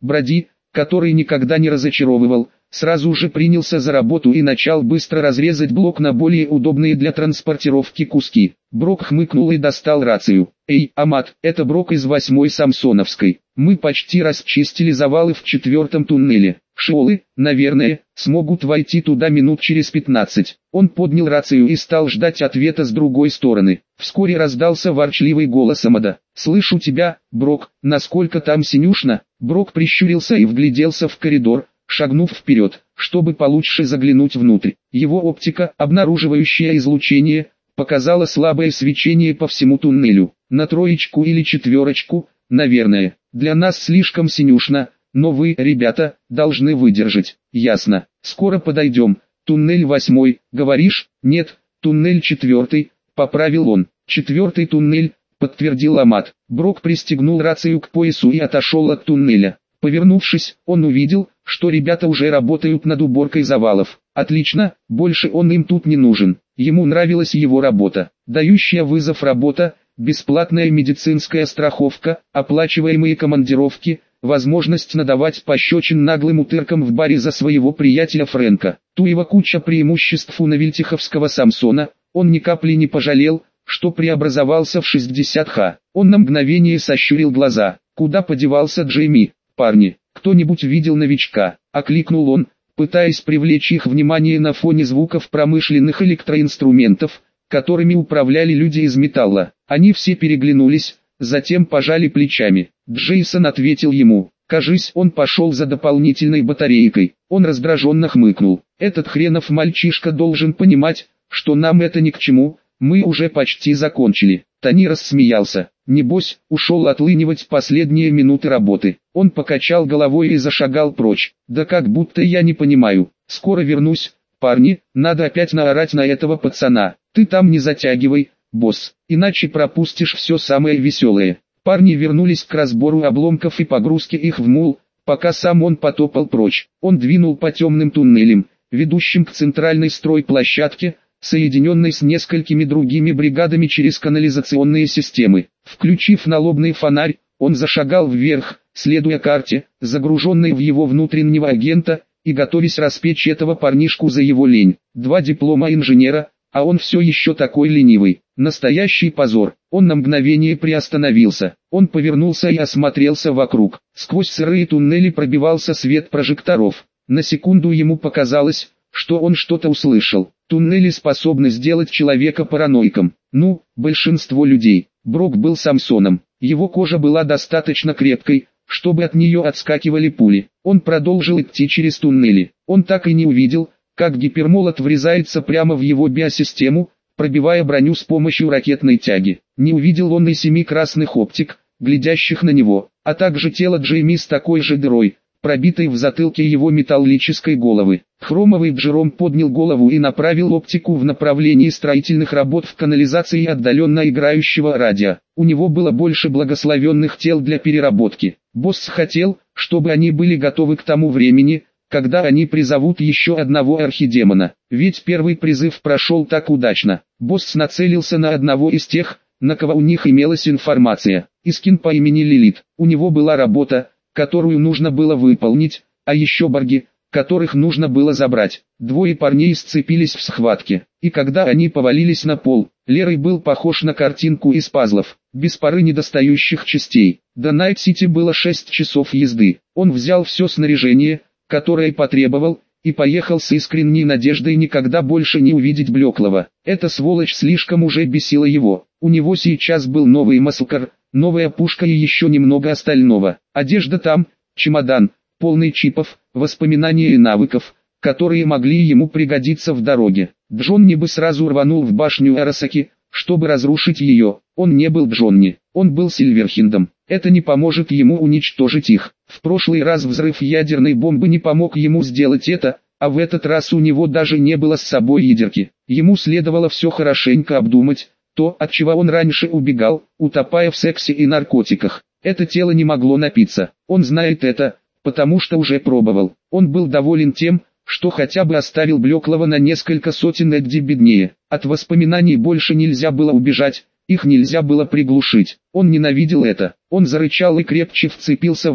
Броди, который никогда не разочаровывал, сразу же принялся за работу и начал быстро разрезать блок на более удобные для транспортировки куски. Брок хмыкнул и достал рацию. «Эй, Амат, это Брок из 8-й Самсоновской. Мы почти расчистили завалы в 4-м туннеле. Шиолы, наверное, смогут войти туда минут через 15. Он поднял рацию и стал ждать ответа с другой стороны. Вскоре раздался ворчливый голос Амада. «Слышу тебя, Брок, насколько там синюшно?» Брок прищурился и вгляделся в коридор, шагнув вперед, чтобы получше заглянуть внутрь. Его оптика, обнаруживающая излучение, показала слабое свечение по всему туннелю. На 3 или 4, наверное. Для нас слишком синюшно, но вы, ребята, должны выдержать. Ясно. Скоро подойдем. Туннель 8, говоришь? Нет, туннель 4, поправил он. 4-й туннель, подтвердил Амат. Брок пристегнул рацию к поясу и отошел от туннеля. Повернувшись, он увидел, что ребята уже работают над уборкой завалов. Отлично, больше он им тут не нужен. Ему нравилась его работа. Дающая вызов работа, бесплатная медицинская страховка, оплачиваемые командировки, возможность надавать пощечин наглым утыркам в баре за своего приятеля Фрэнка. Туева куча преимуществ у новельтиховского Самсона, он ни капли не пожалел, что преобразовался в 60Х. Он на мгновение сощурил глаза. Куда подевался Джейми? «Парни, кто-нибудь видел новичка?» — окликнул он, пытаясь привлечь их внимание на фоне звуков промышленных электроинструментов, которыми управляли люди из металла. Они все переглянулись, затем пожали плечами. Джейсон ответил ему. Кажись, он пошел за дополнительной батарейкой. Он раздраженно хмыкнул. «Этот хренов мальчишка должен понимать, что нам это ни к чему, мы уже почти закончили». Тони рассмеялся. Небось, ушел отлынивать последние минуты работы. Он покачал головой и зашагал прочь. «Да как будто я не понимаю. Скоро вернусь. Парни, надо опять наорать на этого пацана. Ты там не затягивай, босс, иначе пропустишь все самое веселое». Парни вернулись к разбору обломков и погрузке их в мул, пока сам он потопал прочь. Он двинул по темным туннелям, ведущим к центральной стройплощадке, соединенной с несколькими другими бригадами через канализационные системы. Включив налобный фонарь, он зашагал вверх, следуя карте, загруженной в его внутреннего агента, и готовясь распечь этого парнишку за его лень. 2 диплома инженера, а он все еще такой ленивый. Настоящий позор. Он на мгновение приостановился. Он повернулся и осмотрелся вокруг. Сквозь сырые туннели пробивался свет прожекторов. На секунду ему показалось, что он что-то услышал. Туннели способны сделать человека параноиком. Ну, большинство людей. Брок был Самсоном. Его кожа была достаточно крепкой, чтобы от нее отскакивали пули. Он продолжил идти через туннели. Он так и не увидел, как гипермолот врезается прямо в его биосистему, пробивая броню с помощью ракетной тяги. Не увидел он и 7 красных оптик, глядящих на него, а также тело Джейми с такой же дырой, пробитой в затылке его металлической головы. Хромовый Джером поднял голову и направил оптику в направлении строительных работ в канализации и отдаленно играющего радио. У него было больше благословенных тел для переработки. Босс хотел, чтобы они были готовы к тому времени, когда они призовут еще одного архидемона. Ведь первый призыв прошел так удачно. Босс нацелился на одного из тех, на кого у них имелась информация. Искин по имени Лилит. У него была работа, которую нужно было выполнить, а еще борги, которых нужно было забрать. 2 парней сцепились в схватке, и когда они повалились на пол, Лерой был похож на картинку из пазлов, без пары недостающих частей. До Найт-Сити было 6 часов езды. Он взял все снаряжение, которое потребовал, и поехал с искренней надеждой никогда больше не увидеть Блеклого. Эта сволочь слишком уже бесила его. У него сейчас был новый маслкар, новая пушка и еще немного остального. Одежда там, чемодан, полный чипов, воспоминаний и навыков, которые могли ему пригодиться в дороге. Джонни бы сразу рванул в башню Арасаки, чтобы разрушить ее. Он не был Джонни, он был Сильверхиндом. Это не поможет ему уничтожить их. В прошлый раз взрыв ядерной бомбы не помог ему сделать это, а в этот раз у него даже не было с собой ядерки. Ему следовало все хорошенько обдумать, то, от чего он раньше убегал, утопая в сексе и наркотиках. Это тело не могло напиться. Он знает это, потому что уже пробовал. Он был доволен тем, что хотя бы оставил Блеклого на несколько сотен Эдди беднее. От воспоминаний больше нельзя было убежать, их нельзя было приглушить. Он ненавидел это. Он зарычал и крепче вцепился в руль,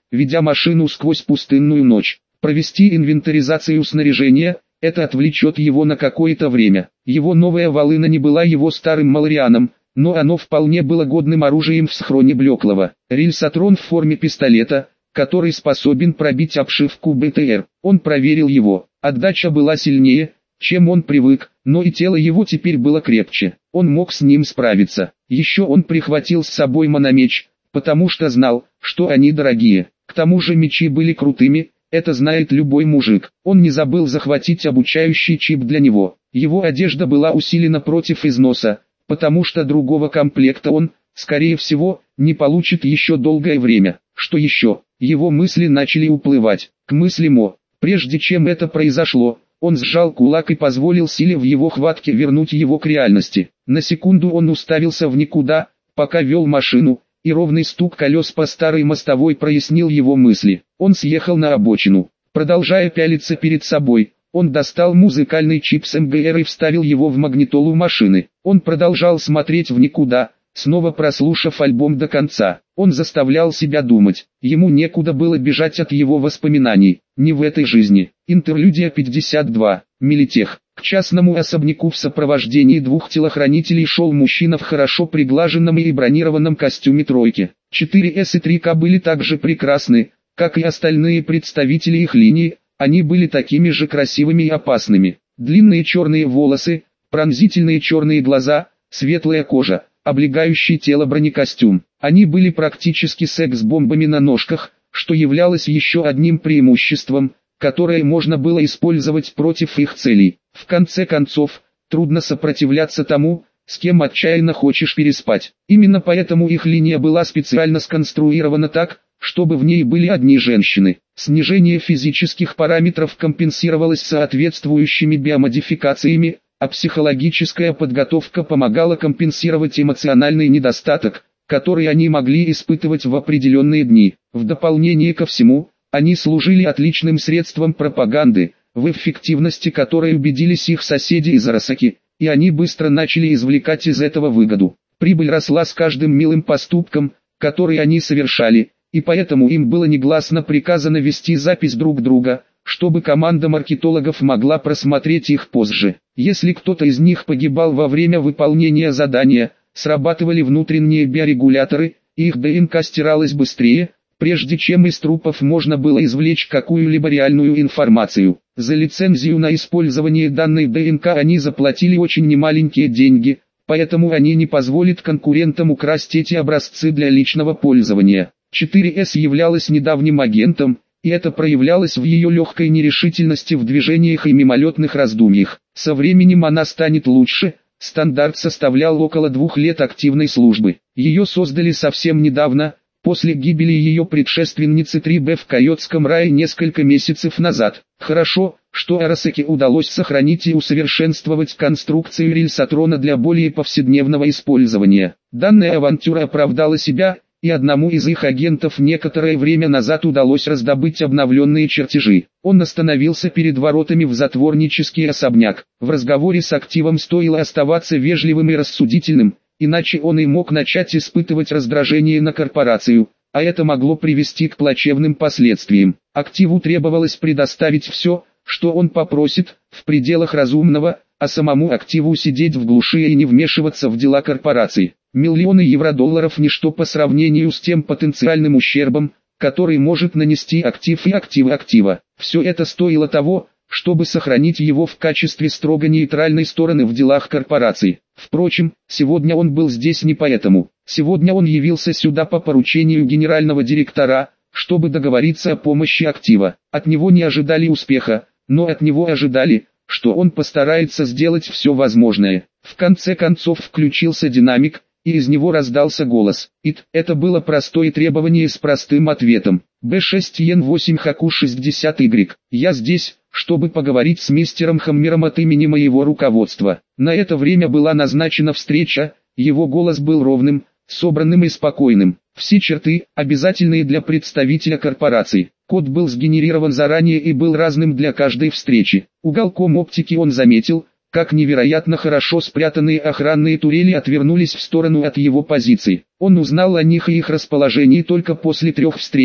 ведя машину сквозь пустынную ночь. Провести инвентаризацию снаряжения – это отвлечет его на какое-то время. Его новая волына не была его старым Маларианом, но оно вполне было годным оружием в схроне Блеклого. Рельсотрон в форме пистолета, который способен пробить обшивку БТР. Он проверил его. Отдача была сильнее, чем он привык, но и тело его теперь было крепче. Он мог с ним справиться. Еще он прихватил с собой мономеч, потому что знал, что они дорогие. К тому же мечи были крутыми. Это знает любой мужик. Он не забыл захватить обучающий чип для него. Его одежда была усилена против износа, потому что другого комплекта он, скорее всего, не получит еще долгое время. Что еще? Его мысли начали уплывать к мысли Мо. Прежде чем это произошло, он сжал кулак и позволил силе в его хватке вернуть его к реальности. На секунду он уставился в никуда, пока вел машину, и ровный стук колес по старой мостовой прояснил его мысли. Он съехал на обочину. Продолжая пялиться перед собой, он достал музыкальный чип с МГР и вставил его в магнитолу машины. Он продолжал смотреть в никуда, снова прослушав альбом до конца. Он заставлял себя думать. Ему некуда было бежать от его воспоминаний. Не в этой жизни. Интерлюдия 52. Милитех. К частному особняку в сопровождении двух телохранителей шел мужчина в хорошо приглаженном и бронированном костюме тройки. 4С и 3К были также прекрасны, как и остальные представители их линии, они были такими же красивыми и опасными. Длинные черные волосы, пронзительные черные глаза, светлая кожа, облегающий тело бронекостюм. Они были практически секс-бомбами на ножках, что являлось еще одним преимуществом, которое можно было использовать против их целей. В конце концов, трудно сопротивляться тому, с кем отчаянно хочешь переспать. Именно поэтому их линия была специально сконструирована так, чтобы в ней были одни женщины. Снижение физических параметров компенсировалось соответствующими биомодификациями, а психологическая подготовка помогала компенсировать эмоциональный недостаток, который они могли испытывать в определенные дни. В дополнение ко всему, они служили отличным средством пропаганды, в эффективности которой убедились их соседи из Арасаки, и они быстро начали извлекать из этого выгоду. Прибыль росла с каждым милым поступком, который они совершали, и поэтому им было негласно приказано вести запись друг друга, чтобы команда маркетологов могла просмотреть их позже. Если кто-то из них погибал во время выполнения задания, срабатывали внутренние биорегуляторы, и их ДНК стиралась быстрее, прежде чем из трупов можно было извлечь какую-либо реальную информацию. За лицензию на использование данной ДНК они заплатили очень немаленькие деньги, поэтому они не позволят конкурентам украсть эти образцы для личного пользования. 4С являлась недавним агентом, и это проявлялось в ее легкой нерешительности в движениях и мимолетных раздумьях. Со временем она станет лучше. Стандарт составлял около 2 лет активной службы. Ее создали совсем недавно, после гибели ее предшественницы 3Б в Койотском рае несколько месяцев назад. Хорошо, что Арасаки удалось сохранить и усовершенствовать конструкцию рельсотрона для более повседневного использования. Данная авантюра оправдала себя, и одному из их агентов некоторое время назад удалось раздобыть обновленные чертежи. Он остановился перед воротами в затворнический особняк. В разговоре с активом стоило оставаться вежливым и рассудительным, иначе он и мог начать испытывать раздражение на корпорацию, а это могло привести к плачевным последствиям. Активу требовалось предоставить все, что он попросит, в пределах разумного, а самому активу сидеть в глуши и не вмешиваться в дела корпорации. Миллионы евро-долларов – ничто по сравнению с тем потенциальным ущербом, который может нанести актив и активы актива. Все это стоило того, чтобы сохранить его в качестве строго нейтральной стороны в делах корпорации. Впрочем, сегодня он был здесь не поэтому. Сегодня он явился сюда по поручению генерального директора, чтобы договориться о помощи актива. От него не ожидали успеха, но от него ожидали, что он постарается сделать все возможное. В конце концов включился динамик, и из него раздался голос. Это было простое требование с простым ответом. B6N8HQ60Y. Я здесь, чтобы поговорить с мистером Хаммером от имени моего руководства. На это время была назначена встреча, его голос был ровным, собранным и спокойным. Все черты, обязательные для представителя корпорации. Код был сгенерирован заранее и был разным для каждой встречи. Уголком оптики он заметил, как невероятно хорошо спрятанные охранные турели отвернулись в сторону от его позиций. Он узнал о них и их расположении только после 3 встреч,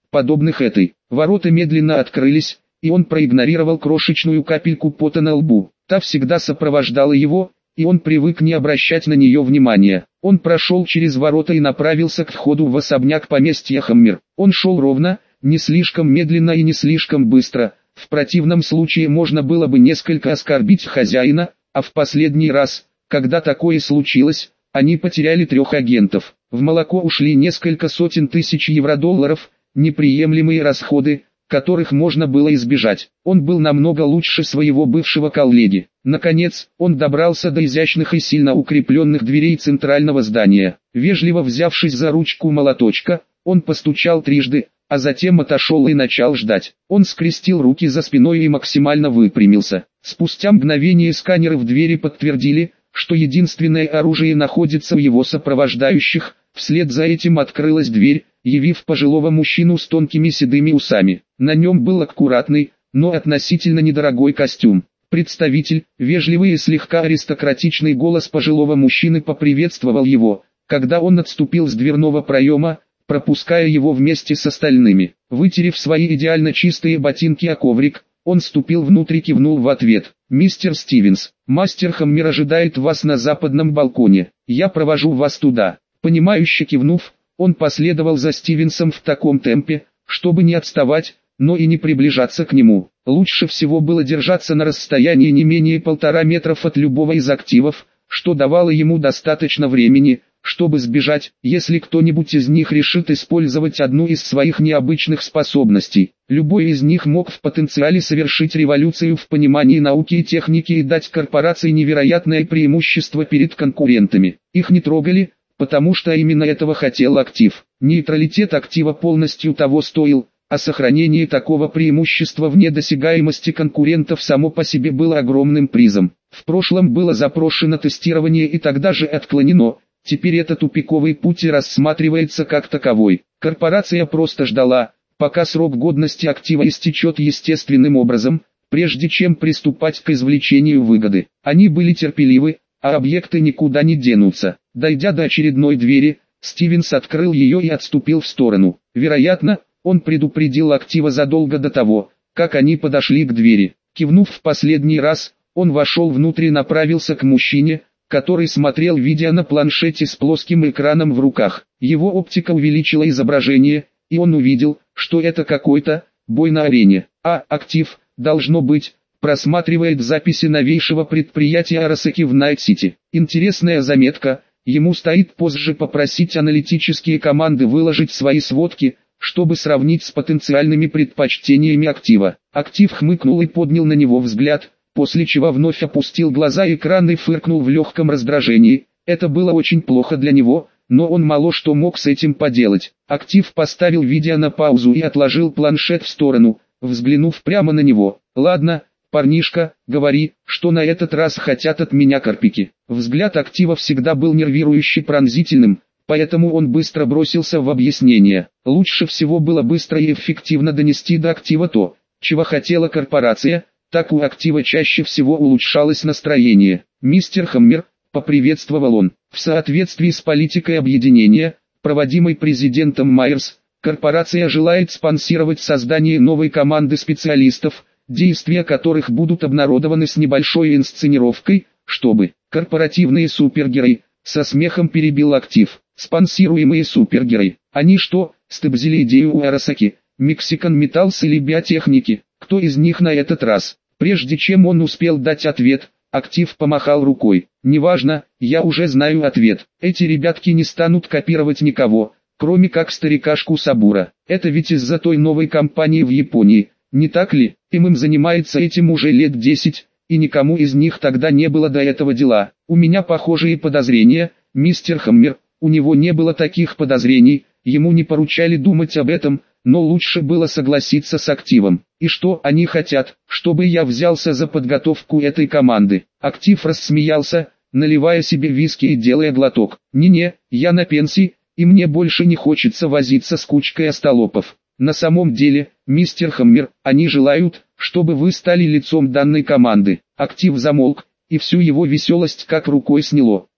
подобных этой. Ворота медленно открылись, и он проигнорировал крошечную капельку пота на лбу. Та всегда сопровождала его, и он привык не обращать на нее внимания. Он прошел через ворота и направился к входу в особняк поместья Хаммер. Он шел ровно, не слишком медленно и не слишком быстро. В противном случае можно было бы несколько оскорбить хозяина, а в последний раз, когда такое случилось, они потеряли 3 агентов. В молоко ушли несколько сотен тысяч евро-долларов, неприемлемые расходы, которых можно было избежать. Он был намного лучше своего бывшего коллеги. Наконец, он добрался до изящных и сильно укрепленных дверей центрального здания. Вежливо взявшись за ручку молоточка, он постучал трижды, а затем отошел и начал ждать. Он скрестил руки за спиной и максимально выпрямился. Спустя мгновение сканеры в двери подтвердили, что единственное оружие находится у его сопровождающих. Вслед за этим открылась дверь, явив пожилого мужчину с тонкими седыми усами. На нем был аккуратный, но относительно недорогой костюм. Представитель, вежливый и слегка аристократичный голос пожилого мужчины поприветствовал его, когда он отступил с дверного проема, пропуская его вместе с остальными. Вытерев свои идеально чистые ботинки о коврик, он ступил внутрь и кивнул в ответ. «Мистер Стивенс, мастер Хаммер ожидает вас на западном балконе. Я провожу вас туда». Понимающе кивнув, он последовал за Стивенсом в таком темпе, чтобы не отставать, но и не приближаться к нему. Лучше всего было держаться на расстоянии не менее 1,5 метра от любого из активов, что давало ему достаточно времени, чтобы сбежать, если кто-нибудь из них решит использовать одну из своих необычных способностей. Любой из них мог в потенциале совершить революцию в понимании науки и техники и дать корпорации невероятное преимущество перед конкурентами. Их не трогали, потому что именно этого хотел актив. Нейтралитет актива полностью того стоил, а сохранение такого преимущества вне досягаемости конкурентов само по себе было огромным призом. В прошлом было запрошено тестирование и тогда же отклонено, теперь этот тупиковый путь и рассматривается как таковой. Корпорация просто ждала, пока срок годности актива истечет естественным образом, прежде чем приступать к извлечению выгоды. Они были терпеливы, а объекты никуда не денутся. Дойдя до очередной двери, Стивенс открыл ее и отступил в сторону. Вероятно, он предупредил актива задолго до того, как они подошли к двери. Кивнув в последний раз, он вошел внутрь и направился к мужчине, который смотрел видео на планшете с плоским экраном в руках. Его оптика увеличила изображение, и он увидел, что это какой-то бой на арене. Актив, должно быть, просматривает записи новейшего предприятия Арасаки в Найт-Сити. Интересная заметка, ему стоит позже попросить аналитические команды выложить свои сводки, чтобы сравнить с потенциальными предпочтениями актива. Актив хмыкнул и поднял на него взгляд, после чего вновь опустил глаза экрана и фыркнул в легком раздражении. Это было очень плохо для него, но он мало что мог с этим поделать. Актив поставил видео на паузу и отложил планшет в сторону, взглянув прямо на него. «Ладно, парнишка, говори, что на этот раз хотят от меня карпики». Взгляд актива всегда был нервирующе пронзительным, поэтому он быстро бросился в объяснение. Лучше всего было быстро и эффективно донести до актива то, чего хотела корпорация, так у актива чаще всего улучшалось настроение. «Мистер Хаммер», — поприветствовал он, — «в соответствии с политикой объединения, проводимой президентом Майерс, корпорация желает спонсировать создание новой команды специалистов, действия которых будут обнародованы с небольшой инсценировкой, чтобы корпоративные супергерои, со смехом перебил актив, спонсируемые супергерои. Они что, стыбзили идею у Арасаки, Мексикан Металлс или биотехники? Кто из них на этот раз?» Прежде чем он успел дать ответ, актив помахал рукой. «Неважно, я уже знаю ответ. Эти ребятки не станут копировать никого, кроме как старикашку Сабура. Это ведь из-за той новой компании в Японии, не так ли? Им занимается этим уже лет 10, и никому из них тогда не было до этого дела. У меня похожие подозрения, мистер Хаммер, у него не было таких подозрений, ему не поручали думать об этом, но лучше было согласиться с активом. И что они хотят, чтобы я взялся за подготовку этой команды?» Актив рассмеялся, наливая себе виски и делая глоток. «Не-не, я на пенсии, и мне больше не хочется возиться с кучкой остолопов. На самом деле, мистер Хаммер, они желают, чтобы вы стали лицом данной команды». Актив замолк, и всю его веселость как рукой сняло.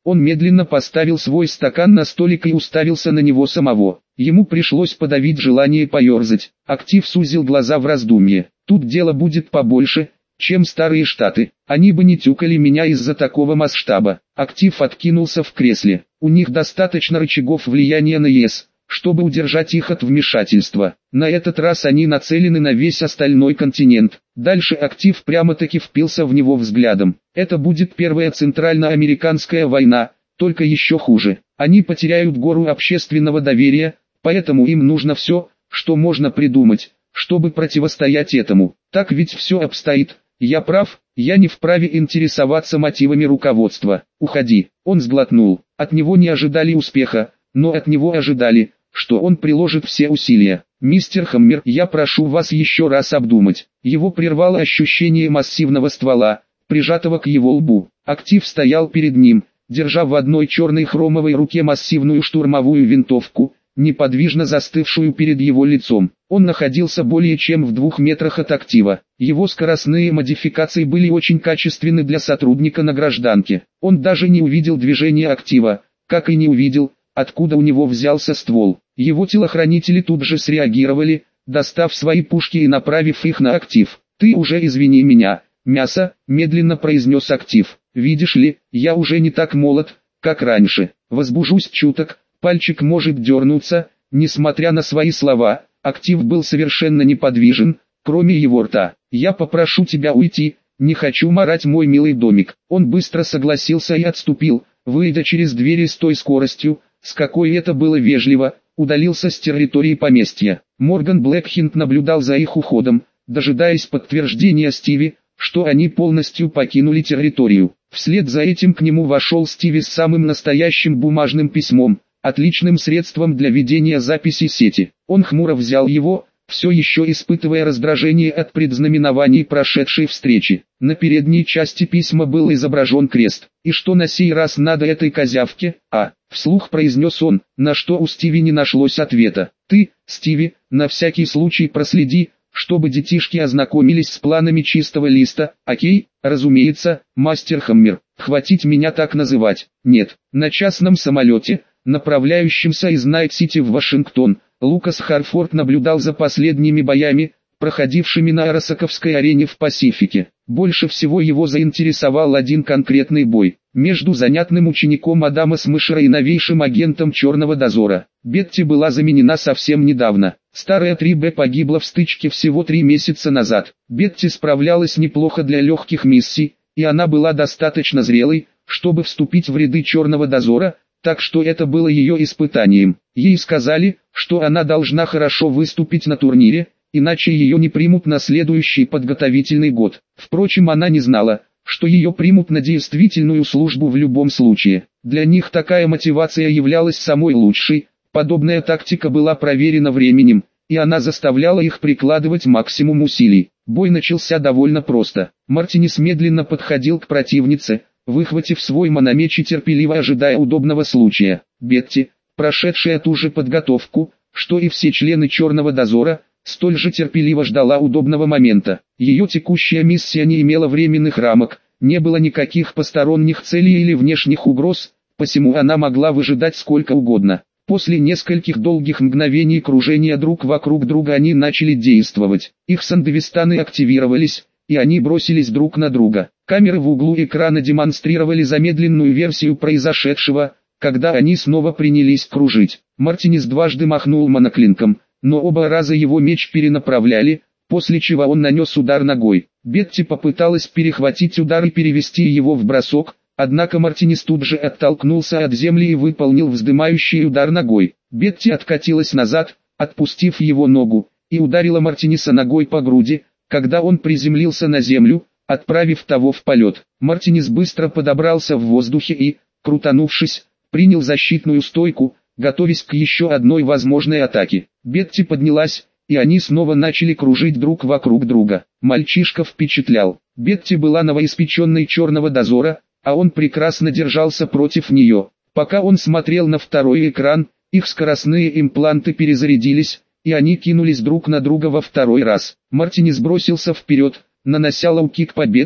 Он медленно поставил свой стакан на столик и уставился на него самого. Ему пришлось подавить желание поерзать. Актив сузил глаза в раздумье. Тут дело будет побольше, чем старые штаты. Они бы не тюкали меня из-за такого масштаба. Актив откинулся в кресле. У них достаточно рычагов влияния на ЕС, чтобы удержать их от вмешательства. На этот раз они нацелены на весь остальной континент. Дальше Актив прямо-таки впился в него взглядом. Это будет первая центральноамериканская война, только еще хуже. Они потеряют гору общественного доверия, поэтому им нужно все, что можно придумать, чтобы противостоять этому. Так ведь все обстоит. Я прав, я не вправе интересоваться мотивами руководства. Уходи. Он сглотнул. От него не ожидали успеха, но от него ожидали, что он приложит все усилия. «Мистер Хаммер, я прошу вас еще раз обдумать». Его прервало ощущение массивного ствола, прижатого к его лбу. Актив стоял перед ним, держа в одной черной хромовой руке массивную штурмовую винтовку, неподвижно застывшую перед его лицом. Он находился более чем в 2 метрах от Актива. Его скоростные модификации были очень качественны для сотрудника на гражданке. Он даже не увидел движения Актива, как и не увидел, откуда у него взялся ствол. Его телохранители тут же среагировали, достав свои пушки и направив их на Актив. «Ты уже извини меня, мясо», — медленно произнес Актив. «Видишь ли, я уже не так молод, как раньше. Возбужусь чуток, пальчик может дернуться». Несмотря на свои слова, Актив был совершенно неподвижен, кроме его рта. «Я попрошу тебя уйти, не хочу марать мой милый домик». Он быстро согласился и отступил, выйдя через двери с той скоростью, с какой это было вежливо, удалился с территории поместья. Морган Блэкхинт наблюдал за их уходом, дожидаясь подтверждения Стиви, что они полностью покинули территорию. Вслед за этим к нему вошел Стиви с самым настоящим бумажным письмом, отличным средством для ведения записи сети. Он хмуро взял его, все еще испытывая раздражение от предзнаменований прошедшей встречи. На передней части письма был изображен крест. «И что на сей раз надо этой козявке, а?» — вслух произнес он, на что у Стиви не нашлось ответа. «Ты, Стиви, на всякий случай проследи, чтобы детишки ознакомились с планами чистого листа, окей?» «Разумеется, мастер Хаммер, хватит меня так называть». «Нет, на частном самолете, направляющемся из Найт-Сити в Вашингтон, Лукас Харфорд наблюдал за последними боями, проходившими на Арасаковской арене в Пасифике. Больше всего его заинтересовал один конкретный бой, между занятным учеником Адама Смышера и новейшим агентом Черного Дозора. Бетти была заменена совсем недавно. Старая 3Б погибла в стычке всего 3 месяца назад. Бетти справлялась неплохо для легких миссий, и она была достаточно зрелой, чтобы вступить в ряды Черного Дозора, так что это было ее испытанием. Ей сказали, что она должна хорошо выступить на турнире, иначе ее не примут на следующий подготовительный год. Впрочем, она не знала, что ее примут на действительную службу в любом случае. Для них такая мотивация являлась самой лучшей, подобная тактика была проверена временем, и она заставляла их прикладывать максимум усилий. Бой начался довольно просто. Мартинес медленно подходил к противнице, выхватив свой мономеч и терпеливо ожидая удобного случая. Бетти, прошедшая ту же подготовку, что и все члены Черного Дозора, столь же терпеливо ждала удобного момента. Ее текущая миссия не имела временных рамок, не было никаких посторонних целей или внешних угроз, посему она могла выжидать сколько угодно. После нескольких долгих мгновений кружения друг вокруг друга они начали действовать. Их сандевистаны активировались, и они бросились друг на друга. Камеры в углу экрана демонстрировали замедленную версию произошедшего, когда они снова принялись кружить. Мартинес дважды махнул моноклинком, но оба раза его меч перенаправляли, после чего он нанес удар ногой. Бетти попыталась перехватить удар и перевести его в бросок, однако Мартинес тут же оттолкнулся от земли и выполнил вздымающий удар ногой. Бетти откатилась назад, отпустив его ногу, и ударила Мартинеса ногой по груди, когда он приземлился на землю, отправив того в полет. Мартинес быстро подобрался в воздухе и, крутанувшись, принял защитную стойку, готовясь к еще одной возможной атаке. Бетти поднялась, и они снова начали кружить друг вокруг друга. Мальчишка впечатлял. Бетти была новоиспеченной Черного Дозора, а он прекрасно держался против нее. Пока он смотрел на второй экран, их скоростные импланты перезарядились, и они кинулись друг на друга во второй раз. Мартинес бросился вперед, нанося лоу-кик по Бетти,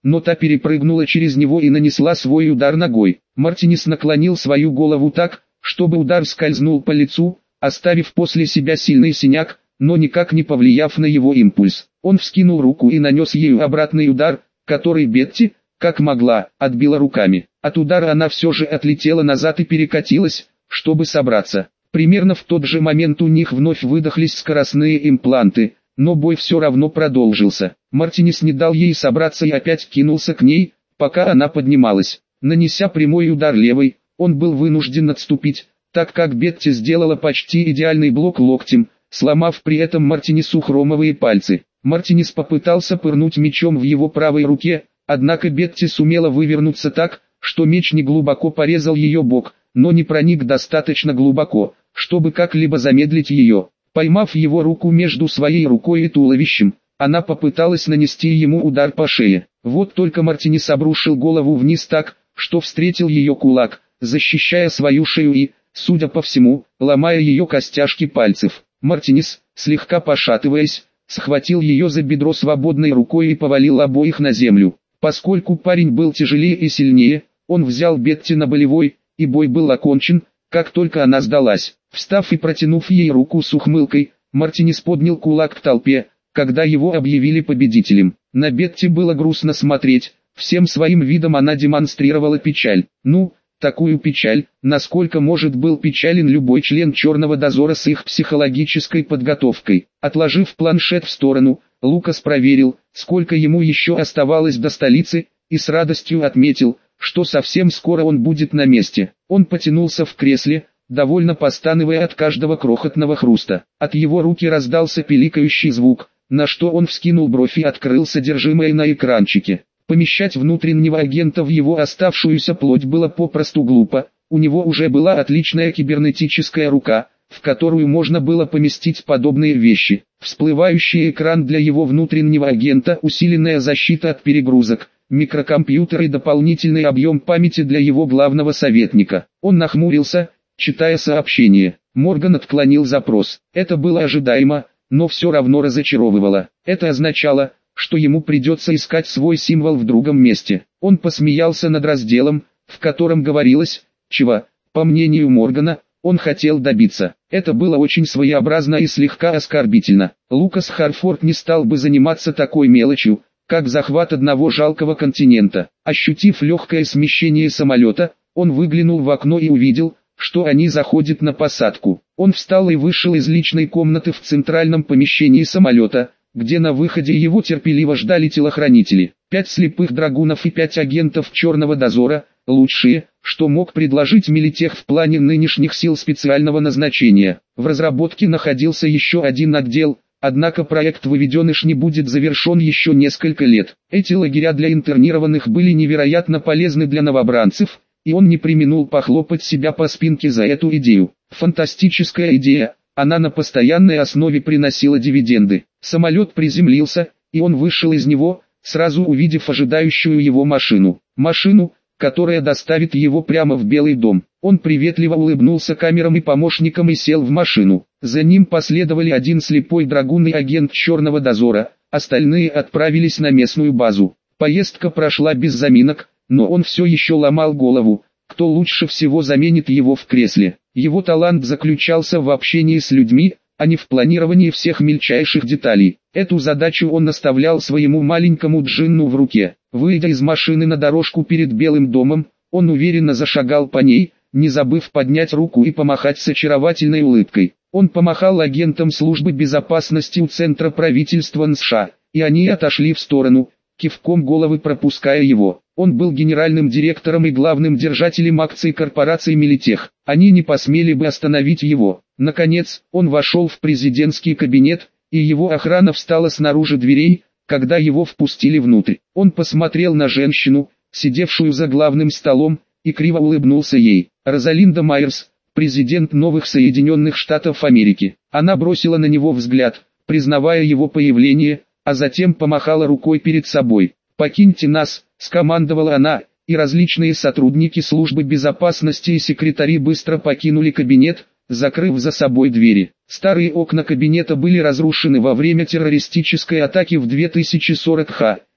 но та перепрыгнула через него и нанесла свой удар ногой. Мартинес наклонил свою голову так, чтобы удар скользнул по лицу, оставив после себя сильный синяк, но никак не повлияв на его импульс. Он вскинул руку и нанес ею обратный удар, который Бетти, как могла, отбила руками. От удара она все же отлетела назад и перекатилась, чтобы собраться. Примерно в тот же момент у них вновь выдохлись скоростные импланты, но бой все равно продолжился. Мартинес не дал ей собраться и опять кинулся к ней, пока она поднималась. Нанеся прямой удар левой, он был вынужден отступить, так как Бетти сделала почти идеальный блок локтем, сломав при этом Мартинесу хромовые пальцы. Мартинес попытался пырнуть мечом в его правой руке, однако Бетти сумела вывернуться так, что меч не глубоко порезал ее бок, но не проник достаточно глубоко, чтобы как-либо замедлить ее. Поймав его руку между своей рукой и туловищем, она попыталась нанести ему удар по шее. Вот только Мартинес обрушил голову вниз так, что встретил ее кулак, защищая свою шею и, судя по всему, ломая ее костяшки пальцев. Мартинес, слегка пошатываясь, схватил ее за бедро свободной рукой и повалил обоих на землю. Поскольку парень был тяжелее и сильнее, он взял Бетти на болевой, и бой был окончен, как только она сдалась. Встав и протянув ей руку с ухмылкой, Мартинес поднял кулак к толпе, когда его объявили победителем. На Бетти было грустно смотреть, всем своим видом она демонстрировала печаль. Ну, такую печаль, насколько может был печален любой член Черного дозора с их психологической подготовкой. Отложив планшет в сторону, Лукас проверил, сколько ему еще оставалось до столицы, и с радостью отметил, что совсем скоро он будет на месте. Он потянулся в кресле, довольно постановая от каждого крохотного хруста. От его руки раздался пиликающий звук, на что он вскинул бровь и открыл содержимое на экранчике. Помещать внутреннего агента в его оставшуюся плоть было попросту глупо, у него уже была отличная кибернетическая рука, в которую можно было поместить подобные вещи. Всплывающий экран для его внутреннего агента, усиленная защита от перегрузок, микрокомпьютер и дополнительный объем памяти для его главного советника. Он нахмурился, читая сообщение. Морган отклонил запрос. Это было ожидаемо, но все равно разочаровывало. Это означало, что ему придется искать свой символ в другом месте. Он посмеялся над разделом, в котором говорилось, чего, по мнению Моргана, он хотел добиться. Это было очень своеобразно и слегка оскорбительно. Лукас Харфорд не стал бы заниматься такой мелочью, как захват одного жалкого континента. Ощутив легкое смещение самолета, он выглянул в окно и увидел, что они заходят на посадку. Он встал и вышел из личной комнаты в центральном помещении самолета, где на выходе его терпеливо ждали телохранители. 5 слепых драгунов и 5 агентов Черного дозора, лучшие, что мог предложить Милитех в плане нынешних сил специального назначения. В разработке находился еще один отдел, однако проект «Выведеныш» не будет завершен еще несколько лет. Эти лагеря для интернированных были невероятно полезны для новобранцев, и он не преминул похлопать себя по спинке за эту идею. Фантастическая идея, она на постоянной основе приносила дивиденды. Самолет приземлился, и он вышел из него, сразу увидев ожидающую его машину. Машину, которая доставит его прямо в Белый дом. Он приветливо улыбнулся камерам и помощникам и сел в машину. За ним последовали один слепой драгун и агент Черного дозора, остальные отправились на местную базу. Поездка прошла без заминок, но он все еще ломал голову, кто лучше всего заменит его в кресле. Его талант заключался в общении с людьми, а не в планировании всех мельчайших деталей. Эту задачу он оставлял своему маленькому джинну в руке. Выйдя из машины на дорожку перед Белым домом, он уверенно зашагал по ней, не забыв поднять руку и помахать с очаровательной улыбкой. Он помахал агентам службы безопасности у центра правительства США, и они отошли в сторону, кивком головы пропуская его. Он был генеральным директором и главным держателем акций корпорации Милитех. Они не посмели бы остановить его. Наконец, он вошел в президентский кабинет, и его охрана встала снаружи дверей, когда его впустили внутрь. Он посмотрел на женщину, сидевшую за главным столом, и криво улыбнулся ей. Розалинда Майерс, президент новых Соединенных Штатов Америки. Она бросила на него взгляд, признавая его появление, а затем помахала рукой перед собой. «Покиньте нас», — скомандовала она, и различные сотрудники службы безопасности и секретари быстро покинули кабинет, закрыв за собой двери. Старые окна кабинета были разрушены во время террористической атаки в 2040 х,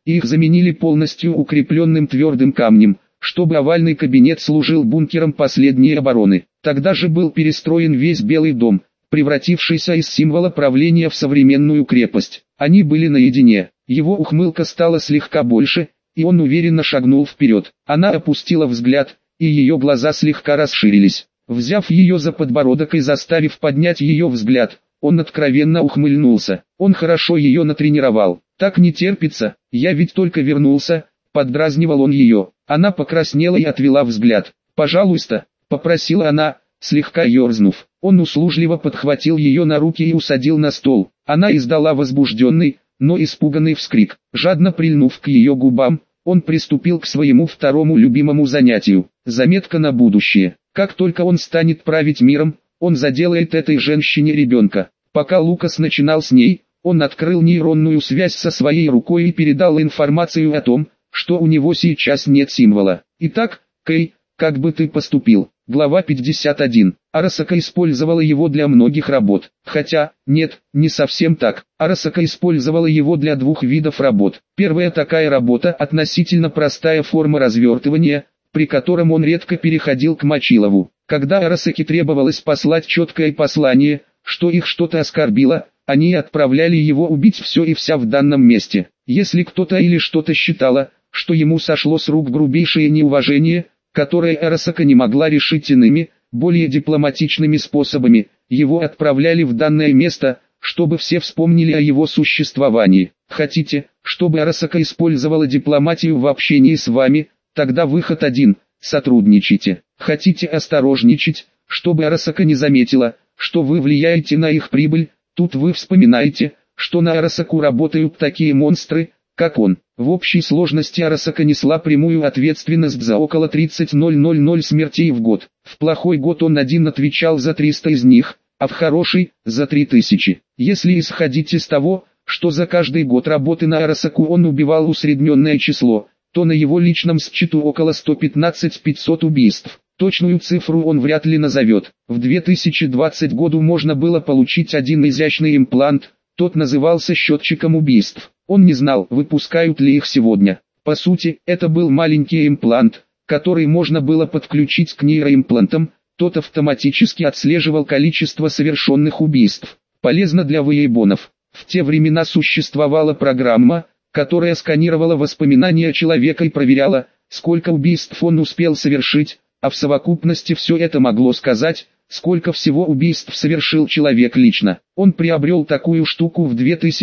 и их заменили полностью укрепленным твердым камнем, чтобы овальный кабинет служил бункером последней обороны. Тогда же был перестроен весь Белый дом, превратившийся из символа правления в современную крепость. Они были наедине, его ухмылка стала слегка больше, и он уверенно шагнул вперед. Она опустила взгляд, и ее глаза слегка расширились. Взяв ее за подбородок и заставив поднять ее взгляд, он откровенно ухмыльнулся. Он хорошо ее натренировал. «Так не терпится, я ведь только вернулся», — поддразнивал он ее. Она покраснела и отвела взгляд. «Пожалуйста», — попросила она, слегка ерзнув. Он услужливо подхватил ее на руки и усадил на стол. Она издала возбужденный, но испуганный вскрик. Жадно прильнув к ее губам, он приступил к своему второму любимому занятию. Заметка на будущее. Как только он станет править миром, он заделает этой женщине ребенка. Пока Лукас начинал с ней, он открыл нейронную связь со своей рукой и передал информацию о том, что у него сейчас нет символа. Итак, Кэй, как бы ты поступил? Глава 51. Арасака использовала его для многих работ. Хотя, нет, не совсем так. Арасака использовала его для двух видов работ. Первая такая работа – относительно простая форма развертывания, при котором он редко переходил к Мочилову. Когда Арасаке требовалось послать четкое послание, что их что-то оскорбило, они отправляли его убить все и вся в данном месте. Если кто-то или что-то считало, что ему сошло с рук грубейшее неуважение, которое Арасака не могла решить иными, более дипломатичными способами, его отправляли в данное место, чтобы все вспомнили о его существовании. Хотите, чтобы Арасака использовала дипломатию в общении с вами? Тогда выход один – сотрудничайте. Хотите осторожничать, чтобы Арасака не заметила, что вы влияете на их прибыль? Тут вы вспоминаете, что на Арасаку работают такие монстры, как он. В общей сложности Арасака несла прямую ответственность за около 30 000 смертей в год. В плохой год он один отвечал за 300 из них, а в хороший – за 3000. Если исходить из того, что за каждый год работы на Арасаку он убивал усредненное число, то на его личном счету около 115-500 убийств. Точную цифру он вряд ли назовет. В 2020 году можно было получить один изящный имплант, тот назывался счетчиком убийств. Он не знал, выпускают ли их сегодня. По сути, это был маленький имплант, который можно было подключить к нейроимплантам, тот автоматически отслеживал количество совершенных убийств. Полезно для выебонов. В те времена существовала программа, которая сканировала воспоминания человека и проверяла, сколько убийств он успел совершить, а в совокупности все это могло сказать, сколько всего убийств совершил человек лично. Он приобрел такую штуку в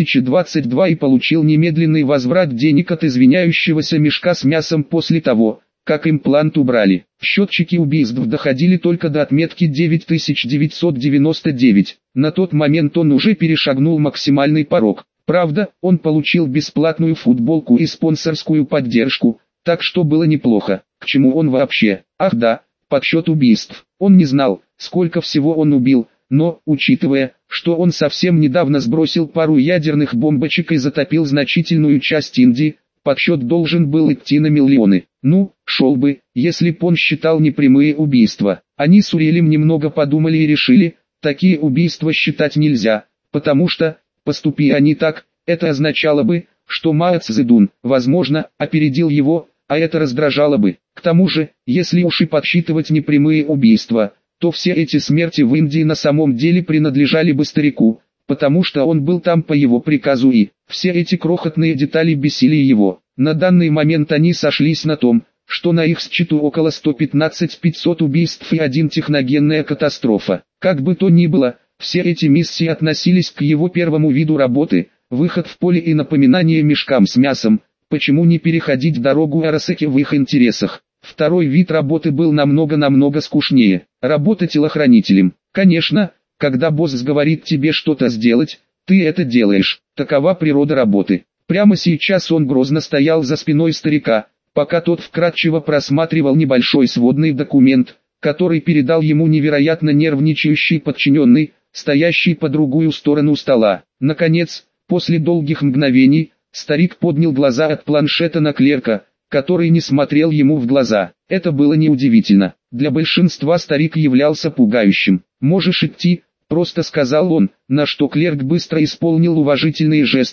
2022 и получил немедленный возврат денег от извиняющегося мешка с мясом после того, как имплант убрали. Счетчики убийств доходили только до отметки 9999. На тот момент он уже перешагнул максимальный порог. Правда, он получил бесплатную футболку и спонсорскую поддержку, так что было неплохо. К чему он вообще? Ах да, подсчет убийств. Он не знал, сколько всего он убил, но, учитывая, что он совсем недавно сбросил пару ядерных бомбочек и затопил значительную часть Индии, подсчет должен был идти на миллионы. Ну, шел бы, если б он считал непрямые убийства. Они с Уриэлем немного подумали и решили, такие убийства считать нельзя, потому что, поступи они так, это означало бы, что Мао Цзэдун, возможно, опередил его, а это раздражало бы. К тому же, если уж и подсчитывать непрямые убийства, то все эти смерти в Индии на самом деле принадлежали бы старику, потому что он был там по его приказу и все эти крохотные детали бесили его. На данный момент они сошлись на том, что на их счету около 115-500 убийств и один техногенная катастрофа. Как бы то ни было, все эти миссии относились к его первому виду работы, выход в поле и напоминание мешкам с мясом. Почему не переходить дорогу Арасаке в их интересах? Второй вид работы был намного скучнее. Работа телохранителем. Конечно, когда босс говорит тебе что-то сделать, ты это делаешь. Такова природа работы. Прямо сейчас он грозно стоял за спиной старика, пока тот вкратчиво просматривал небольшой сводный документ, который передал ему невероятно нервничающий подчиненный, стоящий по другую сторону стола. Наконец, после долгих мгновений, старик поднял глаза от планшета на клерка, который не смотрел ему в глаза. Это было неудивительно. Для большинства старик являлся пугающим. «Можешь идти», — просто сказал он, на что клерк быстро исполнил уважительные жесты,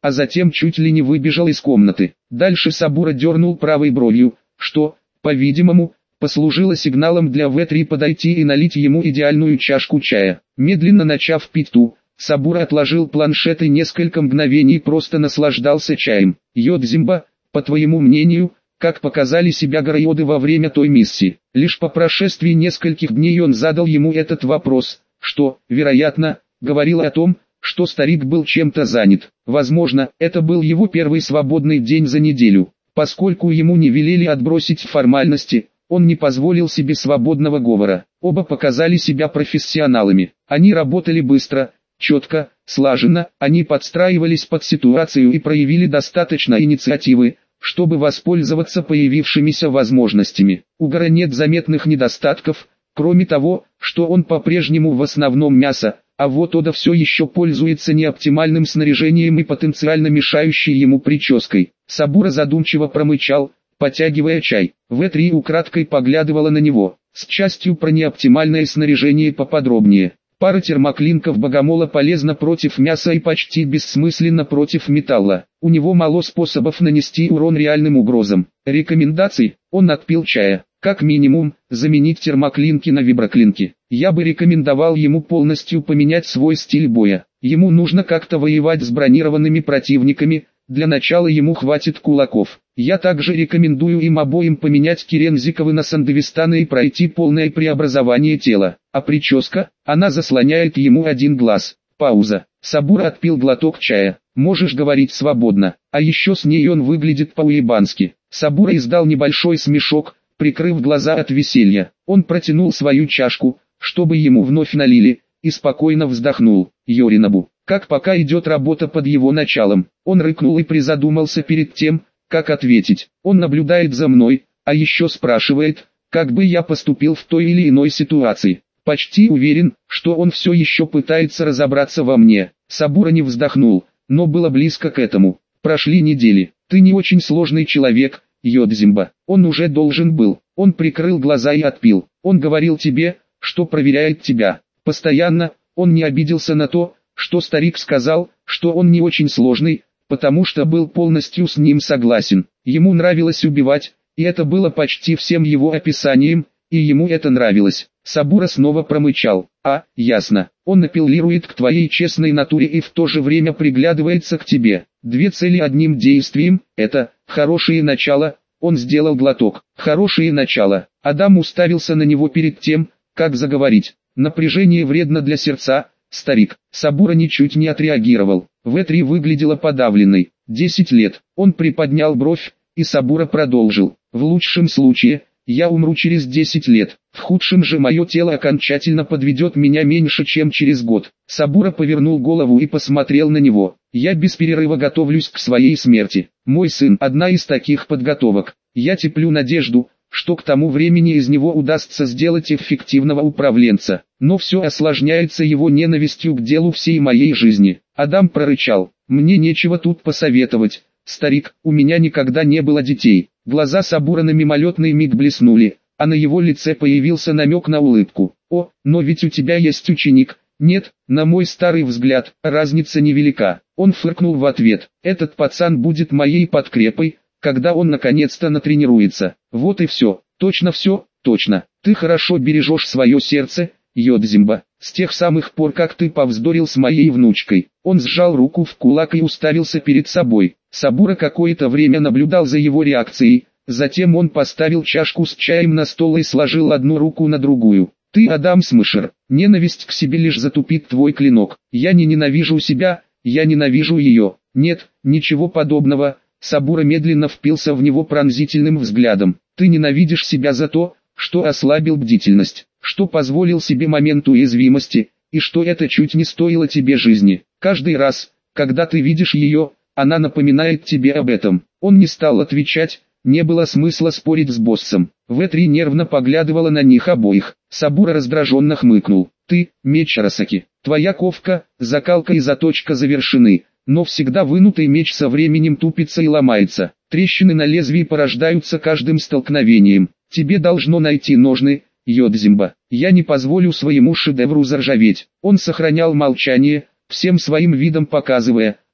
а затем чуть ли не выбежал из комнаты. Дальше Сабура дернул правой бровью, что, по-видимому, послужило сигналом для В3 подойти и налить ему идеальную чашку чая. Медленно начав пить ту, Сабура отложил планшет и несколько мгновений просто наслаждался чаем. Йодзимба, по твоему мнению, как показали себя Гороёды во время той миссии? Лишь по прошествии нескольких дней он задал ему этот вопрос, что, вероятно, говорило о том, что старик был чем-то занят. Возможно, это был его первый свободный день за неделю. Поскольку ему не велели отбросить формальности, он не позволил себе свободного говора. Оба показали себя профессионалами. Они работали быстро, четко, слаженно, они подстраивались под ситуацию и проявили достаточно инициативы, чтобы воспользоваться появившимися возможностями. У Гора нет заметных недостатков, кроме того, что он по-прежнему в основном мясо, а вот Ода все еще пользуется неоптимальным снаряжением и потенциально мешающей ему прической. Сабура задумчиво промычал, потягивая чай. В3 украдкой поглядывала на него, с частью про неоптимальное снаряжение поподробнее. Пара термоклинков богомола полезна против мяса и почти бессмысленно против металла. У него мало способов нанести урон реальным угрозам. Рекомендаций: он отпил чая. Как минимум, заменить термоклинки на виброклинки. Я бы рекомендовал ему полностью поменять свой стиль боя. Ему нужно как-то воевать с бронированными противниками, для начала ему хватит кулаков. Я также рекомендую им обоим поменять Керензиковы на Сандевистаны и пройти полное преобразование тела. А прическа? Она заслоняет ему один глаз. Пауза. Сабура отпил глоток чая. Можешь говорить свободно. А еще с ней он выглядит по-уебански. Сабура издал небольшой смешок, прикрыв глаза от веселья. Он протянул свою чашку, чтобы ему вновь налили, и спокойно вздохнул. Йоринобу. Как пока идет работа под его началом? Он рыкнул и призадумался перед тем, как ответить. Он наблюдает за мной, а еще спрашивает, как бы я поступил в той или иной ситуации. Почти уверен, что он все еще пытается разобраться во мне. Сабура не вздохнул, но было близко к этому. Прошли недели. Ты не очень сложный человек, Йодзимба. Он уже должен был. Он прикрыл глаза и отпил. Он говорил тебе, что проверяет тебя. Постоянно. Он не обиделся на то, что старик сказал, что он не очень сложный, потому что был полностью с ним согласен. Ему нравилось убивать, и это было почти всем его описанием, и ему это нравилось. Сабура снова промычал. Ясно. Он апеллирует к твоей честной натуре и в то же время приглядывается к тебе. Две цели одним действием, это хорошее начало. Он сделал глоток. Хорошее начало. Адам уставился на него перед тем, как заговорить. Напряжение вредно для сердца, старик. Сабура ничуть не отреагировал. В3 выглядела подавленной. 10 лет. Он приподнял бровь, и Сабура продолжил. В лучшем случае, я умру через 10 лет. В худшем же мое тело окончательно подведет меня меньше, чем через год. Сабура повернул голову и посмотрел на него. Я без перерыва готовлюсь к своей смерти. Мой сын – одна из таких подготовок. Я теплю надежду, что к тому времени из него удастся сделать эффективного управленца. Но все осложняется его ненавистью к делу всей моей жизни. Адам прорычал. Мне нечего тут посоветовать. Старик, у меня никогда не было детей. Глаза Сабура на мимолетный миг блеснули, а на его лице появился намек на улыбку. О, но ведь у тебя есть ученик. Нет, на мой старый взгляд, разница невелика. Он фыркнул в ответ. Этот пацан будет моей подкрепой, когда он наконец-то натренируется. Вот и все. Точно все, точно. Ты хорошо бережешь свое сердце, Йодзимба. С тех самых пор, как ты повздорил с моей внучкой. Он сжал руку в кулак и уставился перед собой. Сабура какое-то время наблюдал за его реакцией. Затем он поставил чашку с чаем на стол и сложил одну руку на другую. Ты, Адам Смышер, ненависть к себе лишь затупит твой клинок. Я не ненавижу себя, я ненавижу ее. Нет, ничего подобного. Сабура медленно впился в него пронзительным взглядом. Ты ненавидишь себя за то, что ослабил бдительность, что позволил себе момент уязвимости, и что это чуть не стоило тебе жизни. Каждый раз, когда ты видишь ее, она напоминает тебе об этом. Он не стал отвечать, не было смысла спорить с боссом. В3 нервно поглядывала на них обоих. Сабура раздраженно хмыкнул. Ты, меч Арасаки, твоя ковка, закалка и заточка завершены. Но всегда вынутый меч со временем тупится и ломается. Трещины на лезвии порождаются каждым столкновением. Тебе должно найти ножны, Йодзимба. Я не позволю своему шедевру заржаветь. Он сохранял молчание, всем своим видом показывая,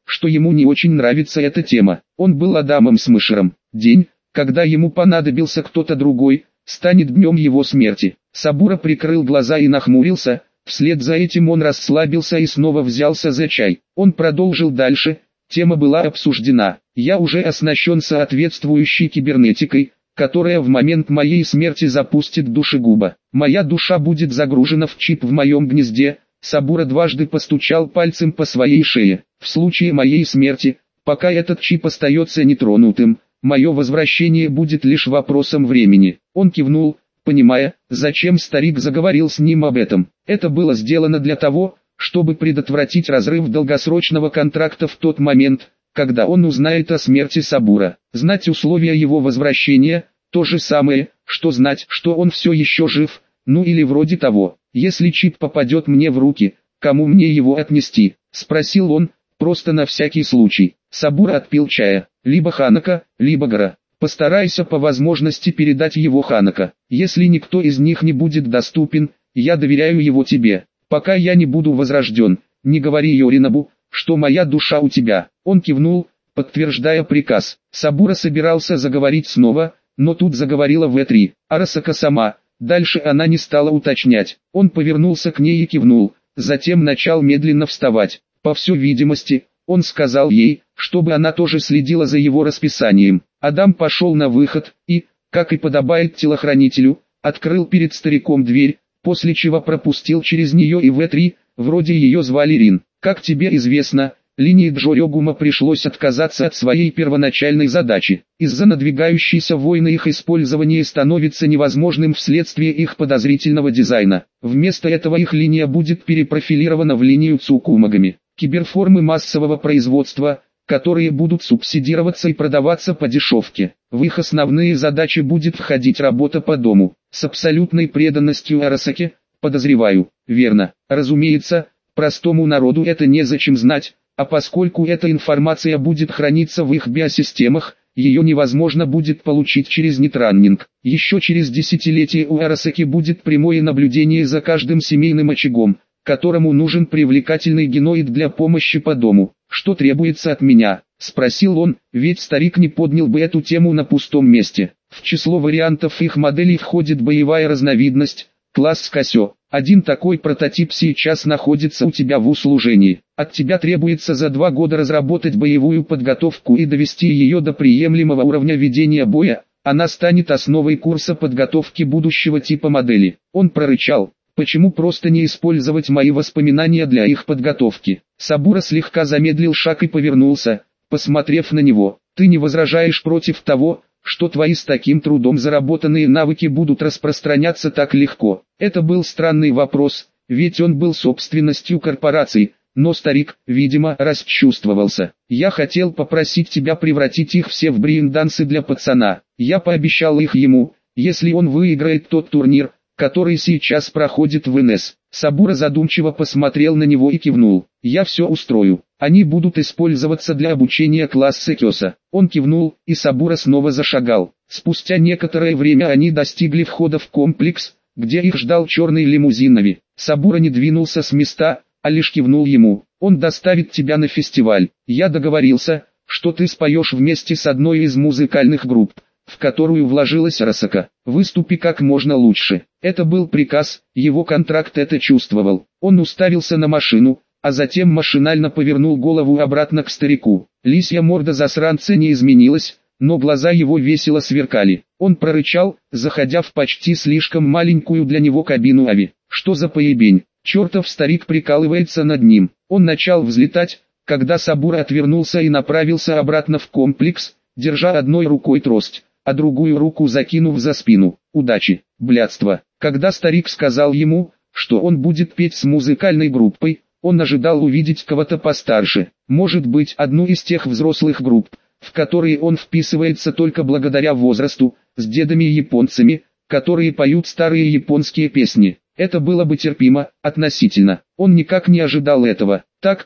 что ему не очень нравится эта тема. Он был Адамом Смешером. День, когда ему понадобился кто-то другой, станет днем его смерти. Сабура прикрыл глаза и нахмурился, вслед за этим он расслабился и снова взялся за чай. Он продолжил дальше, тема была обсуждена. Я уже оснащен соответствующей кибернетикой, которая в момент моей смерти запустит душегуба. Моя душа будет загружена в чип в моем гнезде. Сабура дважды постучал пальцем по своей шее. В случае моей смерти, пока этот чип остается нетронутым, мое возвращение будет лишь вопросом времени. Он кивнул, понимая, зачем старик заговорил с ним об этом. Это было сделано для того, чтобы предотвратить разрыв долгосрочного контракта в тот момент, когда он узнает о смерти Сабура. Знать условия его возвращения – то же самое, что знать, что он все еще жив, ну или вроде того. «Если чип попадет мне в руки, кому мне его отнести?» – спросил он, просто на всякий случай. Сабура отпил чая. «Либо Ханако, либо Гора. Постарайся по возможности передать его Ханако. Если никто из них не будет доступен, я доверяю его тебе. Пока я не буду возрожден, не говори Йоринобу, что моя душа у тебя». Он кивнул, подтверждая приказ. Сабура собирался заговорить снова, но тут заговорила В3. Арасака сама. Дальше она не стала уточнять. Он повернулся к ней и кивнул, затем начал медленно вставать. По всей видимости, он сказал ей, чтобы она тоже следила за его расписанием. Адам пошел на выход и, как и подобает телохранителю, открыл перед стариком дверь, после чего пропустил через нее и В3, вроде ее звали Рин. Как тебе известно, линии Джорёгума пришлось отказаться от своей первоначальной задачи. Из-за надвигающейся войны их использование становится невозможным вследствие их подозрительного дизайна. Вместо этого их линия будет перепрофилирована в линию Цукумагами. Киберформы массового производства, которые будут субсидироваться и продаваться по дешевке. В их основные задачи будет входить работа по дому. С абсолютной преданностью Арасаке, подозреваю, верно. Разумеется, простому народу это незачем знать, а поскольку эта информация будет храниться в их биосистемах, ее невозможно будет получить через нетраннинг. Еще через десятилетие у Арасаки будет прямое наблюдение за каждым семейным очагом, которому нужен привлекательный геноид для помощи по дому. «Что требуется от меня?» – спросил он, ведь старик не поднял бы эту тему на пустом месте. В число вариантов их моделей входит боевая разновидность, класс Касё. Один такой прототип сейчас находится у тебя в услужении. От тебя требуется за 2 года разработать боевую подготовку и довести ее до приемлемого уровня ведения боя. Она станет основой курса подготовки будущего типа модели. Он прорычал: «Почему просто не использовать мои воспоминания для их подготовки?» Сабура слегка замедлил шаг и повернулся, посмотрев на него. «Ты не возражаешь против того, что твои с таким трудом заработанные навыки будут распространяться так легко?» Это был странный вопрос, ведь он был собственностью корпораций, но старик, видимо, расчувствовался. «Я хотел попросить тебя превратить их все в брейндансы для пацана. Я пообещал их ему, если он выиграет тот турнир, который сейчас проходит в НС». Сабура задумчиво посмотрел на него и кивнул. «Я все устрою. Они будут использоваться для обучения класса Кёса». Он кивнул, и Сабура снова зашагал. Спустя некоторое время они достигли входа в комплекс, где их ждал черный лимузин Нави. Сабура не двинулся с места, а лишь кивнул ему. «Он доставит тебя на фестиваль. Я договорился, что ты споешь вместе с одной из музыкальных групп, в которую вложилась Арасака. Выступи как можно лучше». Это был приказ, его контракт это чувствовал. Он уставился на машину, а затем машинально повернул голову обратно к старику. Лисья морда засранца не изменилась, но глаза его весело сверкали. Он прорычал, заходя в почти слишком маленькую для него кабину Ави. «Что за поебень? Чертов старик прикалывается над ним». Он начал взлетать, когда Сабура отвернулся и направился обратно в комплекс, держа одной рукой трость, а другую руку закинув за спину. «Удачи, блядство». Когда старик сказал ему, что он будет петь с музыкальной группой, он ожидал увидеть кого-то постарше, может быть одну из тех взрослых групп, в которые он вписывается только благодаря возрасту, с дедами-японцами, которые поют старые японские песни. Это было бы терпимо, относительно. Он никак не ожидал этого. Так,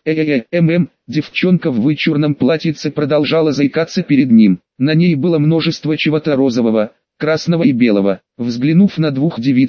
девчонка в вычурном платьице продолжала заикаться перед ним. На ней было множество чего-то розового, красного и белого. Взглянув на 2 девиц,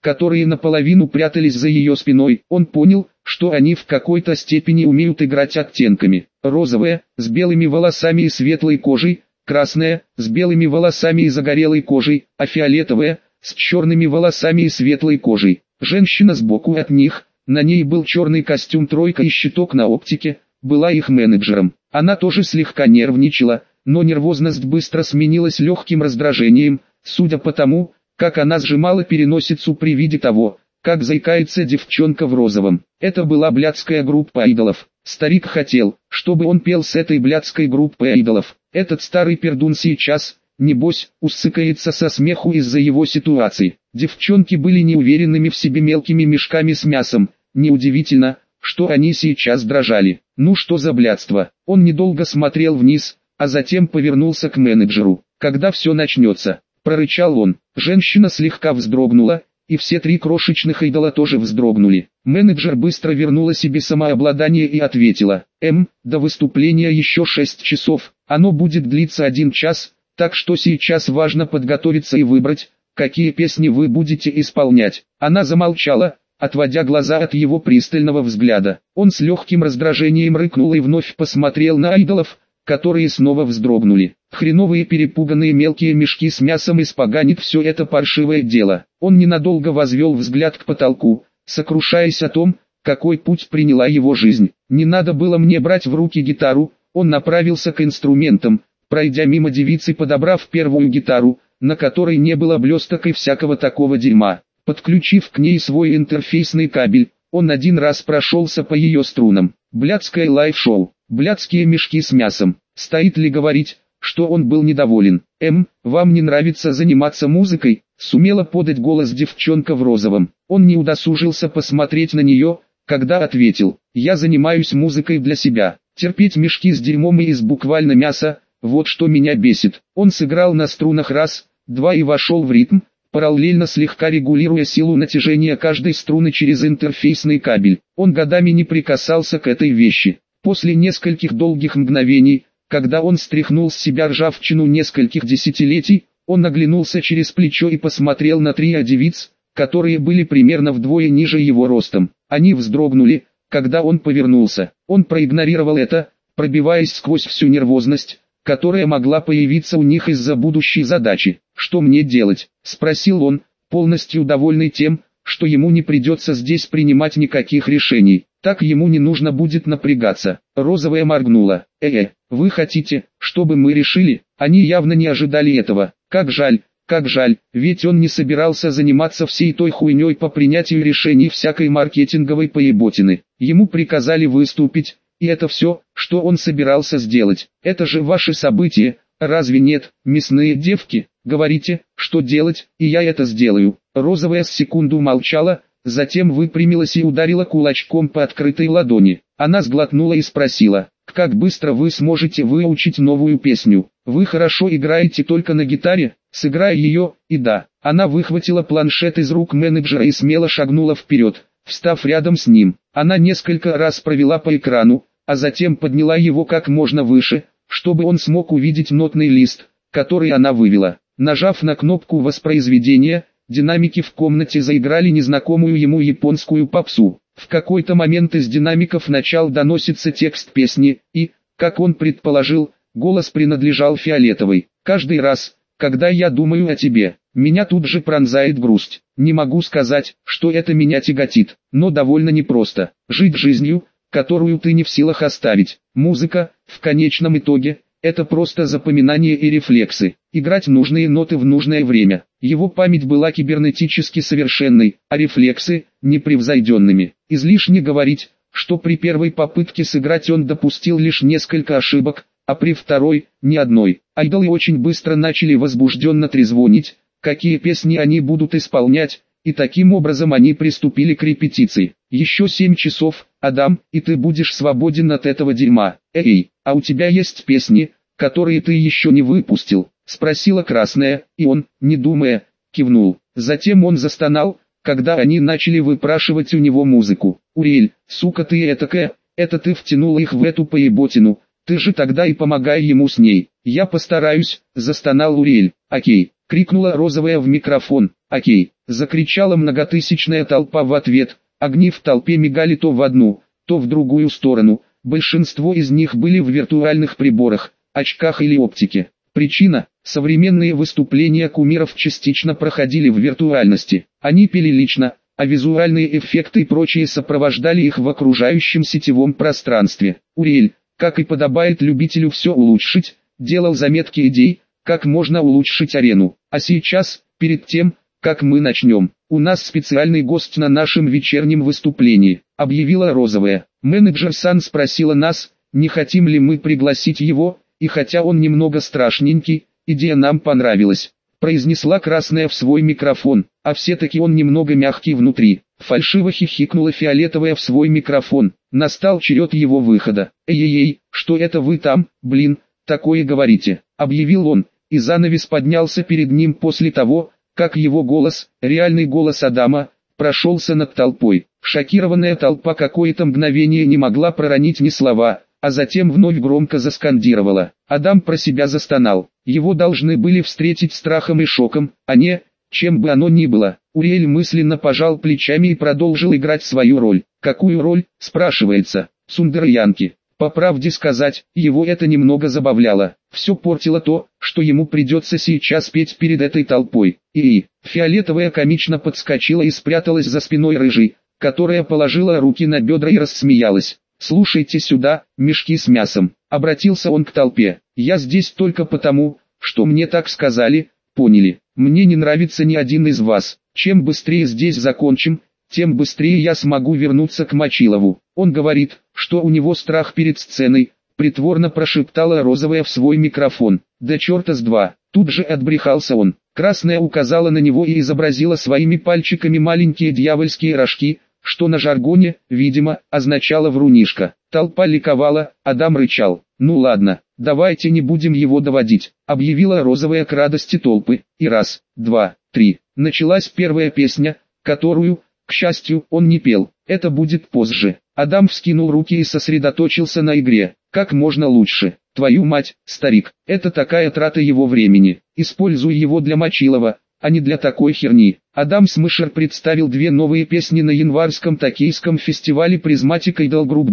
которые наполовину прятались за ее спиной. Он понял, что они в какой-то степени умеют играть оттенками. Розовая, с белыми волосами и светлой кожей, красная, с белыми волосами и загорелой кожей, а фиолетовая, с черными волосами и светлой кожей. Женщина сбоку от них, на ней был черный костюм тройка и щиток на оптике, была их менеджером. Она тоже слегка нервничала, но нервозность быстро сменилась легким раздражением, судя по тому, как она сжимала переносицу при виде того, как заикается девчонка в розовом. Это была блядская группа айдолов. Старик хотел, чтобы он пел с этой блядской группой айдолов. Этот старый пердун сейчас, небось, усыкается со смеху из-за его ситуации. Девчонки были неуверенными в себе мелкими мешками с мясом. Неудивительно, что они сейчас дрожали. Ну что за блядство? Он недолго смотрел вниз, а затем повернулся к менеджеру. «Когда все начнется?» – прорычал он. Женщина слегка вздрогнула, и все три крошечных айдола тоже вздрогнули. Менеджер быстро вернула себе самообладание и ответила: до выступления еще 6 часов, оно будет длиться 1 час, так что сейчас важно подготовиться и выбрать, какие песни вы будете исполнять». Она замолчала, отводя глаза от его пристального взгляда. Он с легким раздражением рыкнул и вновь посмотрел на айдолов, которые снова вздрогнули. Хреновые перепуганные мелкие мешки с мясом испоганит все это паршивое дело. Он ненадолго возвел взгляд к потолку, сокрушаясь о том, какой путь приняла его жизнь. Не надо было мне брать в руки гитару. Он направился к инструментам, пройдя мимо девицы, подобрав первую гитару, на которой не было блесток и всякого такого дерьма. Подключив к ней свой интерфейсный кабель, он 1 раз прошелся по ее струнам. Блядское лайв-шоу, блядские мешки с мясом. Стоит ли говорить, что он был недоволен? Вам не нравится заниматься музыкой? Сумела подать голос девчонка в розовом. Он не удосужился посмотреть на нее, когда ответил: я занимаюсь музыкой для себя. Терпеть мешки с дерьмом и из буквально мяса, вот что меня бесит. Он сыграл на струнах раз, два и вошел в ритм, параллельно слегка регулируя силу натяжения каждой струны через интерфейсный кабель. Он годами не прикасался к этой вещи. После нескольких долгих мгновений, когда он стряхнул с себя ржавчину нескольких десятилетий, он оглянулся через плечо и посмотрел на трио девиц, которые были примерно вдвое ниже его ростом. Они вздрогнули, когда он повернулся. Он проигнорировал это, пробиваясь сквозь всю нервозность, которая могла появиться у них из-за будущей задачи. «Что мне делать?» – спросил он, полностью довольный тем, что ему не придется здесь принимать никаких решений. Так ему не нужно будет напрягаться. Розовая моргнула. Вы хотите, чтобы мы решили?» Они явно не ожидали этого. Как жаль, ведь он не собирался заниматься всей той хуйней по принятию решений всякой маркетинговой поеботины. Ему приказали выступить, и это все, что он собирался сделать. Это же ваше событие, разве нет, мясные девки? Говорите, что делать, и я это сделаю. Розовая с секунду молчала, затем выпрямилась и ударила кулачком по открытой ладони. Она сглотнула и спросила: как быстро вы сможете выучить новую песню? Вы хорошо играете только на гитаре? Сыграй ее. И да. Она выхватила планшет из рук менеджера и смело шагнула вперед, встав рядом с ним. Она несколько раз провела по экрану, а затем подняла его как можно выше, чтобы он смог увидеть нотный лист, который она вывела. Нажав на кнопку воспроизведения, динамики в комнате заиграли незнакомую ему японскую попсу. В какой-то момент из динамиков начал доноситься текст песни, и, как он предположил, голос принадлежал Фиолетовой. «Каждый раз, когда я думаю о тебе, меня тут же пронзает грусть. Не могу сказать, что это меня тяготит, но довольно непросто жить жизнью, которую ты не в силах оставить. Музыка, в конечном итоге, это просто запоминание и рефлексы. Играть нужные ноты в нужное время». Его память была кибернетически совершенной, а рефлексы – непревзойденными. Излишне говорить, что при первой попытке сыграть он допустил лишь несколько ошибок, а при второй – ни одной. Айдолы очень быстро начали возбужденно трезвонить, какие песни они будут исполнять, и таким образом они приступили к репетиции. «Еще 7 часов, Адам, и ты будешь свободен от этого дерьма. А у тебя есть песни, которые ты еще не выпустил?» — спросила Красная, и он, не думая, кивнул. Затем он застонал, когда они начали выпрашивать у него музыку. «Уриэль, сука ты этакая, это ты втянула их в эту поеботину, ты же тогда и помогай ему с ней». «Я постараюсь», — застонал Уриэль. «Окей», — крикнула Розовая в микрофон. «Окей!» — закричала многотысячная толпа в ответ. Огни в толпе мигали то в одну, то в другую сторону. Большинство из них были в виртуальных приборах, очках или оптике. Причина – современные выступления кумиров частично проходили в виртуальности. Они пели лично, а визуальные эффекты и прочие сопровождали их в окружающем сетевом пространстве. Уриэль, как и подобает любителю все улучшить, делал заметки идей, как можно улучшить арену. А сейчас, перед тем, как мы начнем, у нас специальный гость на нашем вечернем выступлении, объявила Розовая. Менеджер Сан спросила нас, не хотим ли мы пригласить его, и хотя он немного страшненький, идея нам понравилась, произнесла Красная в свой микрофон, а все-таки он немного мягкий внутри. Фальшиво хихикнула Фиолетовая в свой микрофон. Настал черед его выхода. «Эй-эй-эй, что это вы там, блин, такое говорите?» — объявил он, и занавес поднялся перед ним после того, как его голос, реальный голос Адама, прошелся над толпой. Шокированная толпа какое-то мгновение не могла проронить ни слова, а затем вновь громко заскандировала. Адам про себя застонал. Его должны были встретить страхом и шоком, а не, чем бы оно ни было. Уриэль мысленно пожал плечами и продолжил играть свою роль. Какую роль, спрашивается, Сундерьянки? По правде сказать, его это немного забавляло. Все портило то, что ему придется сейчас петь перед этой толпой. Фиолетовая комично подскочила и спряталась за спиной Рыжей, которая положила руки на бедра и рассмеялась. «Слушайте сюда, мешки с мясом», — обратился он к толпе. «Я здесь только потому, что мне так сказали, поняли? Мне не нравится ни один из вас. Чем быстрее здесь закончим, тем быстрее я смогу вернуться к Мочилову. Он говорит, что у него страх перед сценой», — притворно прошептала Розовая в свой микрофон. «Да черта с два!» Тут же отбрехался он. Красная указала на него и изобразила своими пальчиками маленькие дьявольские рожки, что на жаргоне, видимо, означало «врунишка». Толпа ликовала, Адам рычал. «Ну ладно, давайте не будем его доводить», — объявила Розовая к радости толпы. И раз, два, три. Началась первая песня, которую, к счастью, он не пел. Это будет позже. Адам вскинул руки и сосредоточился на игре. Как можно лучше. Твою мать, старик, это такая трата его времени. Используй его для Мочилова, а не для такой херни. Адам Смышер представил две новые песни на январском токийском фестивале Prismatic Idol Group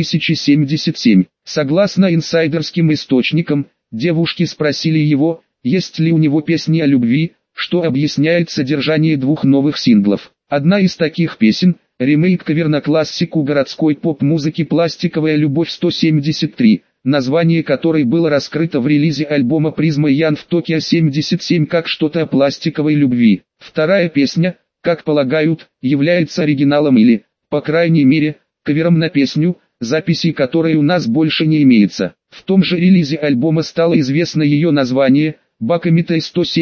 2077. Согласно инсайдерским источникам, девушки спросили его, есть ли у него песни о любви, что объясняет содержание двух новых синглов. Одна из таких песен – ремейк-кавер на классику городской поп-музыки «Пластиковая любовь 173», название которой было раскрыто в релизе альбома Prisma Young в Токио 77 как что-то о пластиковой любви. Вторая песня, как полагают, является оригиналом или, по крайней мере, кавером на песню, записи которой у нас больше не имеется. В том же релизе альбома стало известно ее название «Бакамитай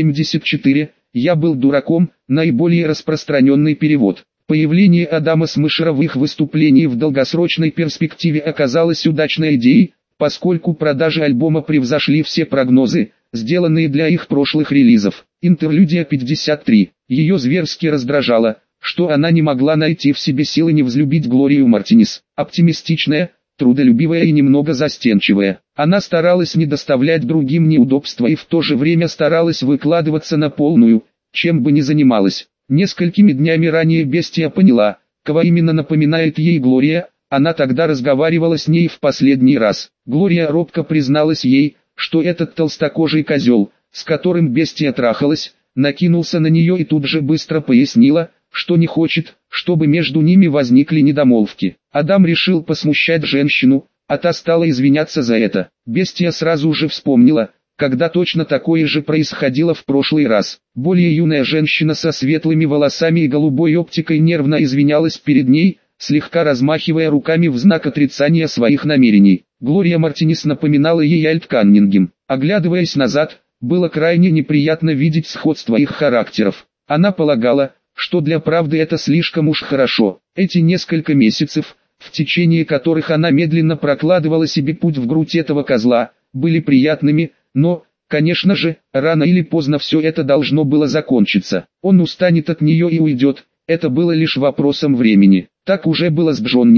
174», «Я был дураком», наиболее распространенный перевод. Появление Адама Смышера в их выступлении в долгосрочной перспективе оказалось удачной идеей, поскольку продажи альбома превзошли все прогнозы, сделанные для их прошлых релизов. Интерлюдия 53. Ее зверски раздражало, что она не могла найти в себе силы не взлюбить Глорию Мартинес. Оптимистичная, трудолюбивая и немного застенчивая. Она старалась не доставлять другим неудобства и в то же время старалась выкладываться на полную, чем бы ни занималась. Несколькими днями ранее Бестия поняла, кого именно напоминает ей Глория. Она тогда разговаривала с ней в последний раз. Глория робко призналась ей, что этот толстокожий козел, с которым Бестия трахалась, накинулся на нее и тут же быстро пояснила, что не хочет, чтобы между ними возникли недомолвки. Адам решил посмущать женщину, а та стала извиняться за это. Бестия сразу же вспомнила, когда точно такое же происходило в прошлый раз. Более юная женщина со светлыми волосами и голубой оптикой нервно извинялась перед ней, слегка размахивая руками в знак отрицания своих намерений. Глория Мартинес напоминала ей Альт Каннингем. Оглядываясь назад, было крайне неприятно видеть сходство их характеров. Она полагала, что для правды это слишком уж хорошо. Эти несколько месяцев, в течение которых она медленно прокладывала себе путь в грудь этого козла, были приятными, но, конечно же, рано или поздно все это должно было закончиться. Он устанет от нее и уйдет, это было лишь вопросом времени. Так уже было с Джонни,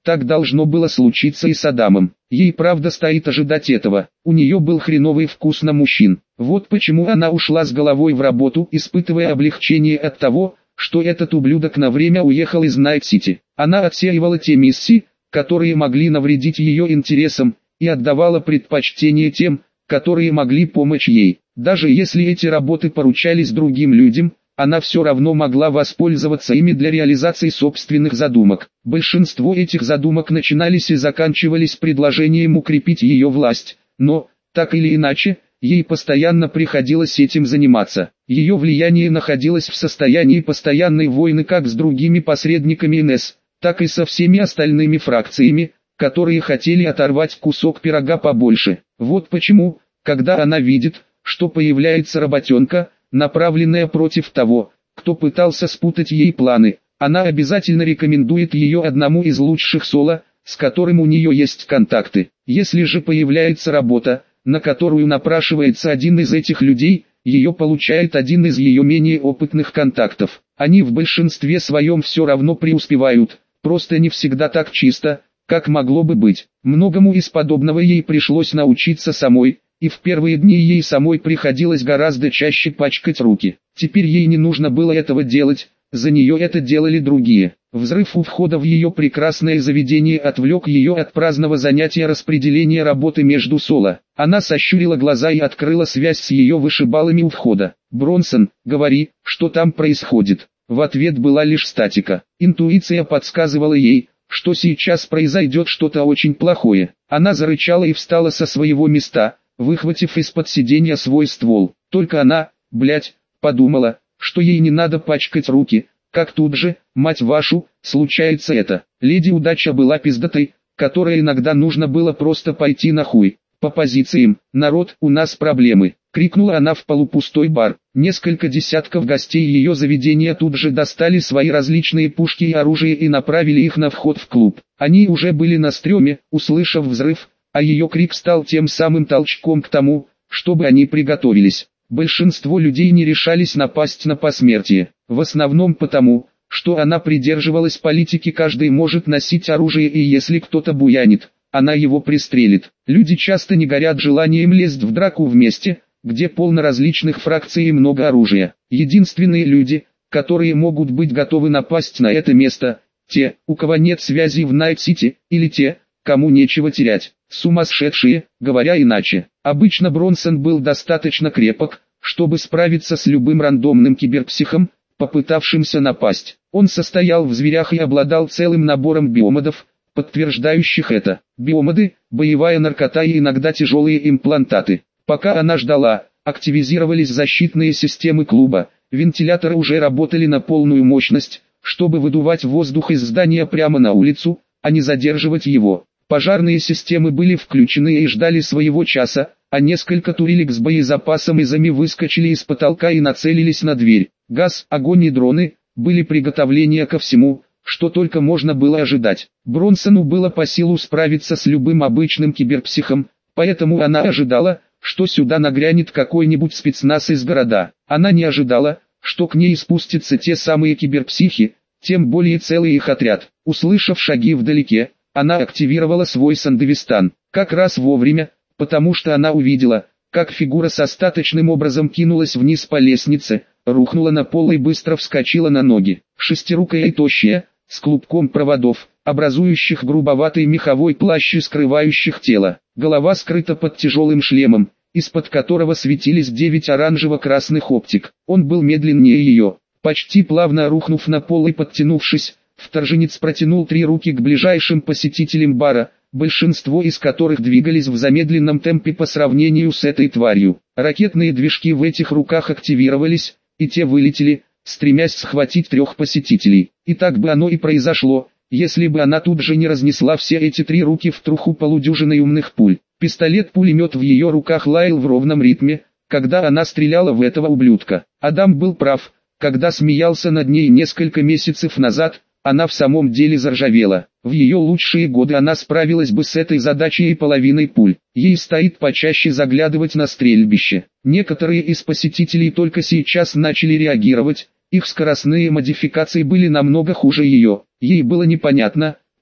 Так должно было случиться и с Адамом. Ей правда стоит ожидать этого. У нее был хреновый вкус на мужчин. Вот почему она ушла с головой в работу, испытывая облегчение от того, что этот ублюдок на время уехал из Найт-Сити. Она отсеивала те миссии, которые могли навредить ее интересам, и отдавала предпочтение тем, которые могли помочь ей. Даже если эти работы поручались другим людям, она все равно могла воспользоваться ими для реализации собственных задумок. Большинство этих задумок начинались и заканчивались предложением укрепить ее власть, но, так или иначе, ей постоянно приходилось этим заниматься. Ее влияние находилось в состоянии постоянной войны как с другими посредниками НС, так и со всеми остальными фракциями, которые хотели оторвать кусок пирога побольше. Вот почему, когда она видит, что появляется работенка, направленная против того, кто пытался спутать ей планы, она обязательно рекомендует ее одному из лучших соло, с которым у нее есть контакты. Если же появляется работа, на которую напрашивается один из этих людей, ее получает один из ее менее опытных контактов. Они в большинстве своем все равно преуспевают, просто не всегда так чисто, как могло бы быть. Многому из подобного ей пришлось научиться самой, и в первые дни ей самой приходилось гораздо чаще пачкать руки. Теперь ей не нужно было этого делать, за нее это делали другие. Взрыв у входа в ее прекрасное заведение отвлек ее от праздного занятия распределения работы между соло. Она сощурила глаза и открыла связь с ее вышибалами у входа. «Бронсон, говори, что там происходит?» В ответ была лишь статика. Интуиция подсказывала ей, что сейчас произойдет что-то очень плохое. Она зарычала и встала со своего места, выхватив из-под сиденья свой ствол. Только она, подумала, что ей не надо пачкать руки, как тут же, мать вашу, случается это. Леди Удача была пиздатой, которой иногда нужно было просто пойти нахуй. «По позициям, народ, у нас проблемы», — крикнула она в полупустой бар. Несколько десятков гостей ее заведения тут же достали свои различные пушки и оружие и направили их на вход в клуб. Они уже были на стреме, услышав взрыв, а ее крик стал тем самым толчком к тому, чтобы они приготовились. Большинство людей не решались напасть на посмертие, в основном потому, что она придерживалась политики «каждый может носить оружие и если кто-то буянит, она его пристрелит». Люди часто не горят желанием лезть в драку в месте, где полно различных фракций и много оружия. Единственные люди, которые могут быть готовы напасть на это место, те, у кого нет связи в Найт-Сити, или те, кому нечего терять. Сумасшедшие, говоря иначе. Обычно Бронсон был достаточно крепок, чтобы справиться с любым рандомным киберпсихом, попытавшимся напасть. Он состоял в зверях и обладал целым набором биомодов, подтверждающих это. Биомоды, боевая наркота и иногда тяжелые имплантаты. Пока она ждала, активизировались защитные системы клуба, вентиляторы уже работали на полную мощность, чтобы выдувать воздух из здания прямо на улицу, а не задерживать его. Пожарные системы были включены и ждали своего часа, а несколько турелек с боезапасом и зами выскочили из потолка и нацелились на дверь. Газ, огонь и дроны, были приготовления ко всему, что только можно было ожидать. Бронсону было по силу справиться с любым обычным киберпсихом, поэтому она ожидала, что сюда нагрянет какой-нибудь спецназ из города. Она не ожидала, что к ней спустятся те самые киберпсихи, тем более целый их отряд. Услышав шаги вдалеке, она активировала свой Сандевистан, как раз вовремя, потому что она увидела, как фигура с остаточным образом кинулась вниз по лестнице, рухнула на пол и быстро вскочила на ноги. Шестирукая и тощая, с клубком проводов, образующих грубоватый меховой плащ и скрывающих тело. Голова скрыта под тяжелым шлемом, из-под которого светились 9 оранжево-красных оптик. Он был медленнее ее. Почти плавно рухнув на пол и подтянувшись, вторженец протянул 3 руки к ближайшим посетителям бара, большинство из которых двигались в замедленном темпе по сравнению с этой тварью. Ракетные движки в этих руках активировались, и те вылетели, стремясь схватить 3 посетителей. И так бы оно и произошло, если бы она тут же не разнесла все эти 3 руки в труху полудюжиной умных пуль. Пистолет-пулемет в ее руках лаял в ровном ритме, когда она стреляла в этого ублюдка. Адам был прав, когда смеялся над ней несколько месяцев назад. Она в самом деле заржавела. В ее лучшие годы она справилась бы с этой задачей и половиной пуль. Ей стоит почаще заглядывать на стрельбище. Некоторые из посетителей только сейчас начали реагировать, их скоростные модификации были намного хуже ее. Ей было непонятно,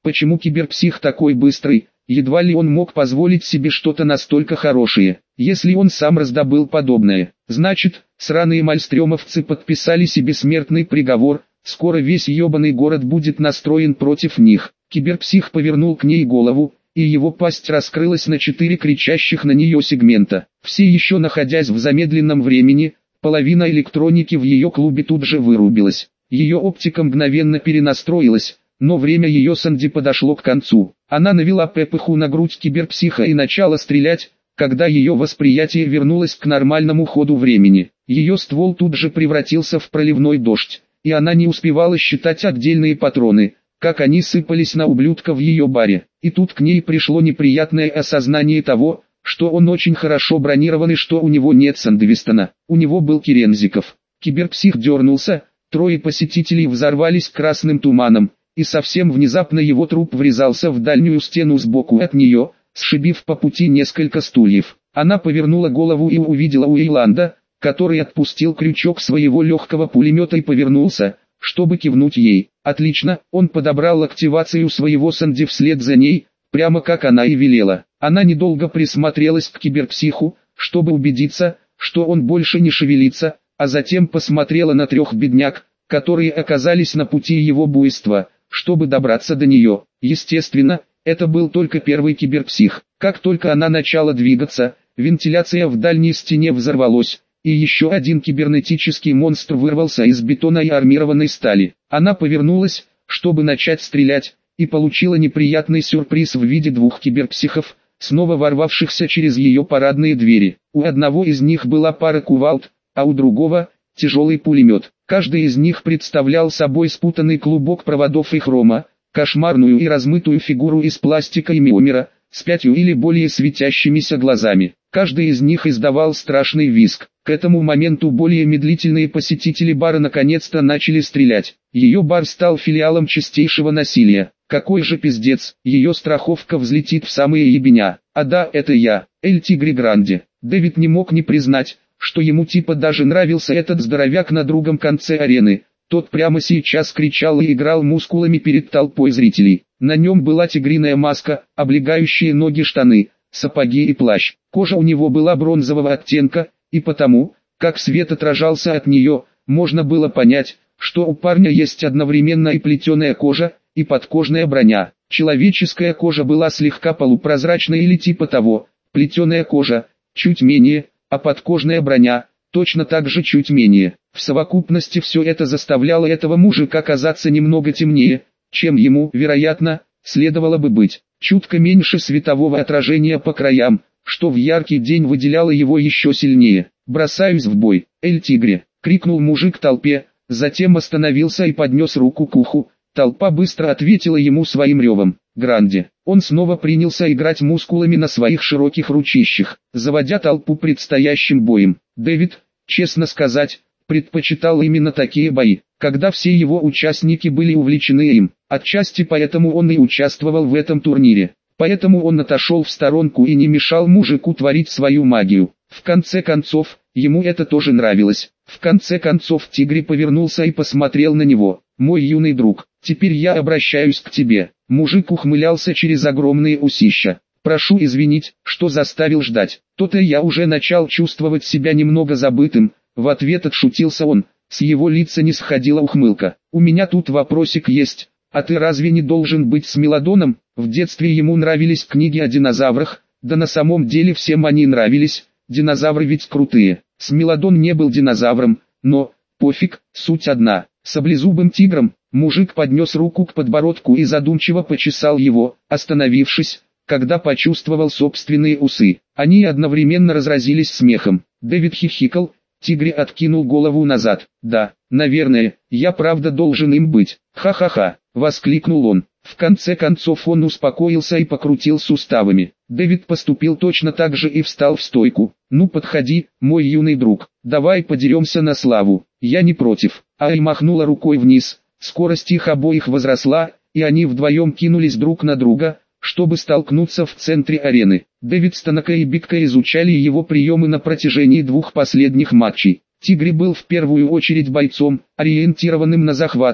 Почему киберпсих такой быстрый? Едва ли он мог позволить себе что-то настолько хорошее, если он сам раздобыл подобное. Значит, сраные мальстрёмовцы подписали себе смертный приговор, скоро весь ёбаный город будет настроен против них. Киберпсих повернул к ней голову, и его пасть раскрылась на 4 кричащих на нее сегмента. Все еще находясь в замедленном времени, половина электроники в ее клубе тут же вырубилась. Ее оптика мгновенно перенастроилась, но время ее Санди подошло к концу. Она навела ППХ на грудь киберпсиха и начала стрелять, когда ее восприятие вернулось к нормальному ходу времени. Ее ствол тут же превратился в проливной дождь, и она не успевала считать отдельные патроны, как они сыпались на ублюдка в ее баре. И тут к ней пришло неприятное осознание того, что он очень хорошо бронирован и что у него нет Сандвистона. У него был Керензиков. Киберпсих дернулся, 3 посетителей взорвались красным туманом, и совсем внезапно его труп врезался в дальнюю стену сбоку от нее, сшибив по пути несколько стульев. Она повернула голову и увидела Уэйланда, который отпустил крючок своего легкого пулемета и повернулся, чтобы кивнуть ей. Отлично, он подобрал активацию своего Санди вслед за ней, прямо как она и велела. Она недолго присмотрелась к киберпсиху, чтобы убедиться, что он больше не шевелится, а затем посмотрела на 3 бедняк, которые оказались на пути его буйства, чтобы добраться до нее. Естественно, это был только первый киберпсих. Как только она начала двигаться, вентиляция в дальней стене взорвалась, и еще один кибернетический монстр вырвался из бетона и армированной стали. Она повернулась, чтобы начать стрелять, и получила неприятный сюрприз в виде 2 киберпсихов, снова ворвавшихся через ее парадные двери. У одного из них была пара кувалд, а у другого – тяжелый пулемет. Каждый из них представлял собой спутанный клубок проводов и хрома, кошмарную и размытую фигуру из пластика и миомера, с 5 или более светящимися глазами. Каждый из них издавал страшный визг. К этому моменту более медлительные посетители бара наконец-то начали стрелять. Ее бар стал филиалом чистейшего насилия. Какой же пиздец, ее страховка взлетит в самые ебеня. А да, это я, Эль Тигре Гранде. Дэвид не мог не признать, что ему типа даже нравился этот здоровяк на другом конце арены. Тот прямо сейчас кричал и играл мускулами перед толпой зрителей. На нем была тигриная маска, облегающие ноги штаны, сапоги и плащ. Кожа у него была бронзового оттенка, и потому, как свет отражался от нее, можно было понять, что у парня есть одновременно и плетеная кожа, и подкожная броня. Человеческая кожа была слегка полупрозрачной или типа того, плетеная кожа, чуть менее, а подкожная броня, точно так же чуть менее. В совокупности все это заставляло этого мужика казаться немного темнее, чем ему, вероятно, следовало бы быть. Чутко меньше светового отражения по краям, что в яркий день выделяло его еще сильнее. «Бросаюсь в бой, Эль Тигре!» — крикнул мужик толпе, затем остановился и поднес руку к уху. Толпа быстро ответила ему своим ревом. Гранде. Он снова принялся играть мускулами на своих широких ручищах, заводя толпу предстоящим боем. Дэвид, честно сказать, предпочитал именно такие бои, когда все его участники были увлечены им. Отчасти поэтому он и участвовал в этом турнире. Поэтому он отошел в сторонку и не мешал мужику творить свою магию. В конце концов, ему это тоже нравилось. В конце концов Тигре повернулся и посмотрел на него. «Мой юный друг, теперь я обращаюсь к тебе». Мужик ухмылялся через огромные усища. «Прошу извинить, что заставил ждать. То-то я уже начал чувствовать себя немного забытым». В ответ отшутился он. С его лица не сходила ухмылка. «У меня тут вопросик есть. А ты разве не должен быть с Мелодоном?» В детстве ему нравились книги о динозаврах, да на самом деле всем они нравились. Динозавры ведь крутые. Смелодон не был динозавром, но, пофиг, суть одна. Саблезубым тигром, мужик поднес руку к подбородку и задумчиво почесал его, остановившись, когда почувствовал собственные усы. Они одновременно разразились смехом. Дэвид хихикал, Тигре откинул голову назад. «Да, наверное, я правда должен им быть. Ха-ха-ха», — воскликнул он. В конце концов он успокоился и покрутил суставами. Дэвид поступил точно так же и встал в стойку. «Ну подходи, мой юный друг, давай подеремся на славу». «Я не против». Ай махнула рукой вниз. Скорость их обоих возросла, и они вдвоем кинулись друг на друга, чтобы столкнуться в центре арены. Дэвид Станока и Бигка изучали его приемы на протяжении 2 последних матчей. Тигре был в первую очередь бойцом, ориентированным на захваты,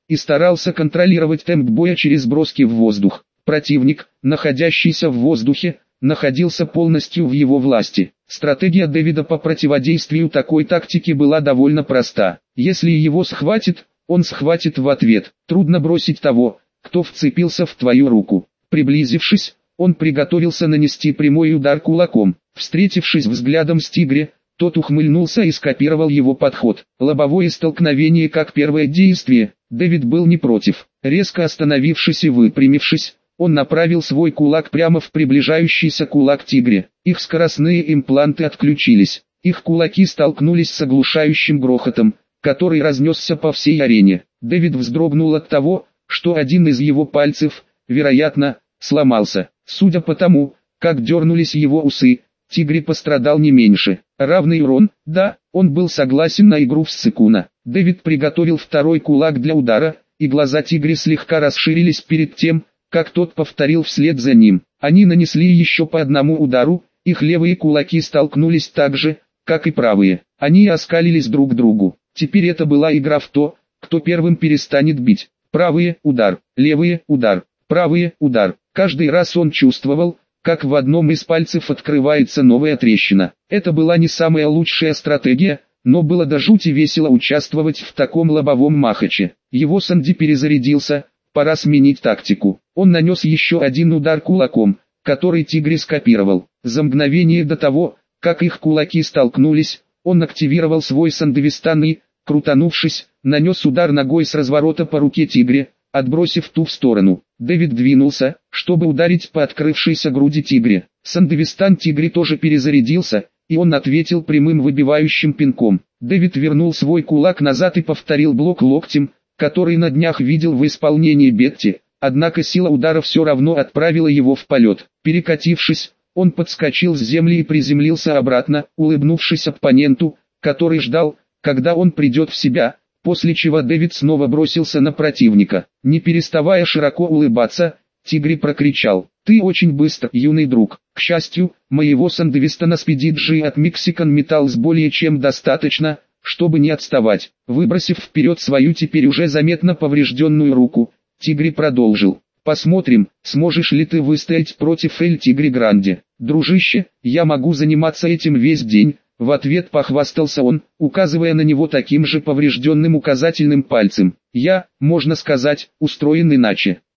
и старался контролировать темп боя через броски в воздух. Противник, находящийся в воздухе, находился полностью в его власти. Стратегия Дэвида по противодействию такой тактике была довольно проста. Если его схватит, он схватит в ответ. Трудно бросить того, кто вцепился в твою руку. Приблизившись, он приготовился нанести прямой удар кулаком. Встретившись взглядом с Тигре, тот ухмыльнулся и скопировал его подход. Лобовое столкновение как первое действие, Дэвид был не против. Резко остановившись и выпрямившись, он направил свой кулак прямо в приближающийся кулак Тигре. Их скоростные импланты отключились. Их кулаки столкнулись с оглушающим грохотом, который разнесся по всей арене. Дэвид вздрогнул от того, что один из его пальцев, вероятно, сломался. Судя по тому, как дернулись его усы, Тигре пострадал не меньше. Равный урон, да, он был согласен на игру в Сыкуна. Дэвид приготовил второй кулак для удара, и глаза Тигре слегка расширились перед тем, как тот повторил вслед за ним. Они нанесли еще по одному удару, их левые кулаки столкнулись так же, как и правые. Они оскалились друг к другу. Теперь это была игра в то, кто первым перестанет бить. Правый удар, левый удар, правый удар. Каждый раз он чувствовал, как в одном из пальцев открывается новая трещина. Это была не самая лучшая стратегия, но было до жути весело участвовать в таком лобовом махаче. Его Санди перезарядился, пора сменить тактику. Он нанес еще один удар кулаком, который Тигре скопировал. За мгновение до того, как их кулаки столкнулись, он активировал свой Сандевистан и, крутанувшись, нанес удар ногой с разворота по руке Тигре, отбросив ту в сторону. Дэвид двинулся, чтобы ударить по открывшейся груди Тигре. Сандевистан Тигре тоже перезарядился, и он ответил прямым выбивающим пинком. Дэвид вернул свой кулак назад и повторил блок локтем, который на днях видел в исполнении Бетти, однако сила удара все равно отправила его в полет. Перекатившись, он подскочил с земли и приземлился обратно, улыбнувшись оппоненту, который ждал, когда он придет в себя, после чего Дэвид снова бросился на противника. Не переставая широко улыбаться, Тигре прокричал: «Ты очень быстр, юный друг. К счастью, моего Сандевистана Speedy G от Mexican Metals более чем достаточно, чтобы не отставать». Выбросив вперед свою теперь уже заметно поврежденную руку, Тигре продолжил: «Посмотрим, сможешь ли ты выстоять против Эль Тигре Гранде. Дружище, я могу заниматься этим весь день». В ответ похвастался он, указывая на него таким же поврежденным указательным пальцем. «Я, можно сказать, устроен иначе.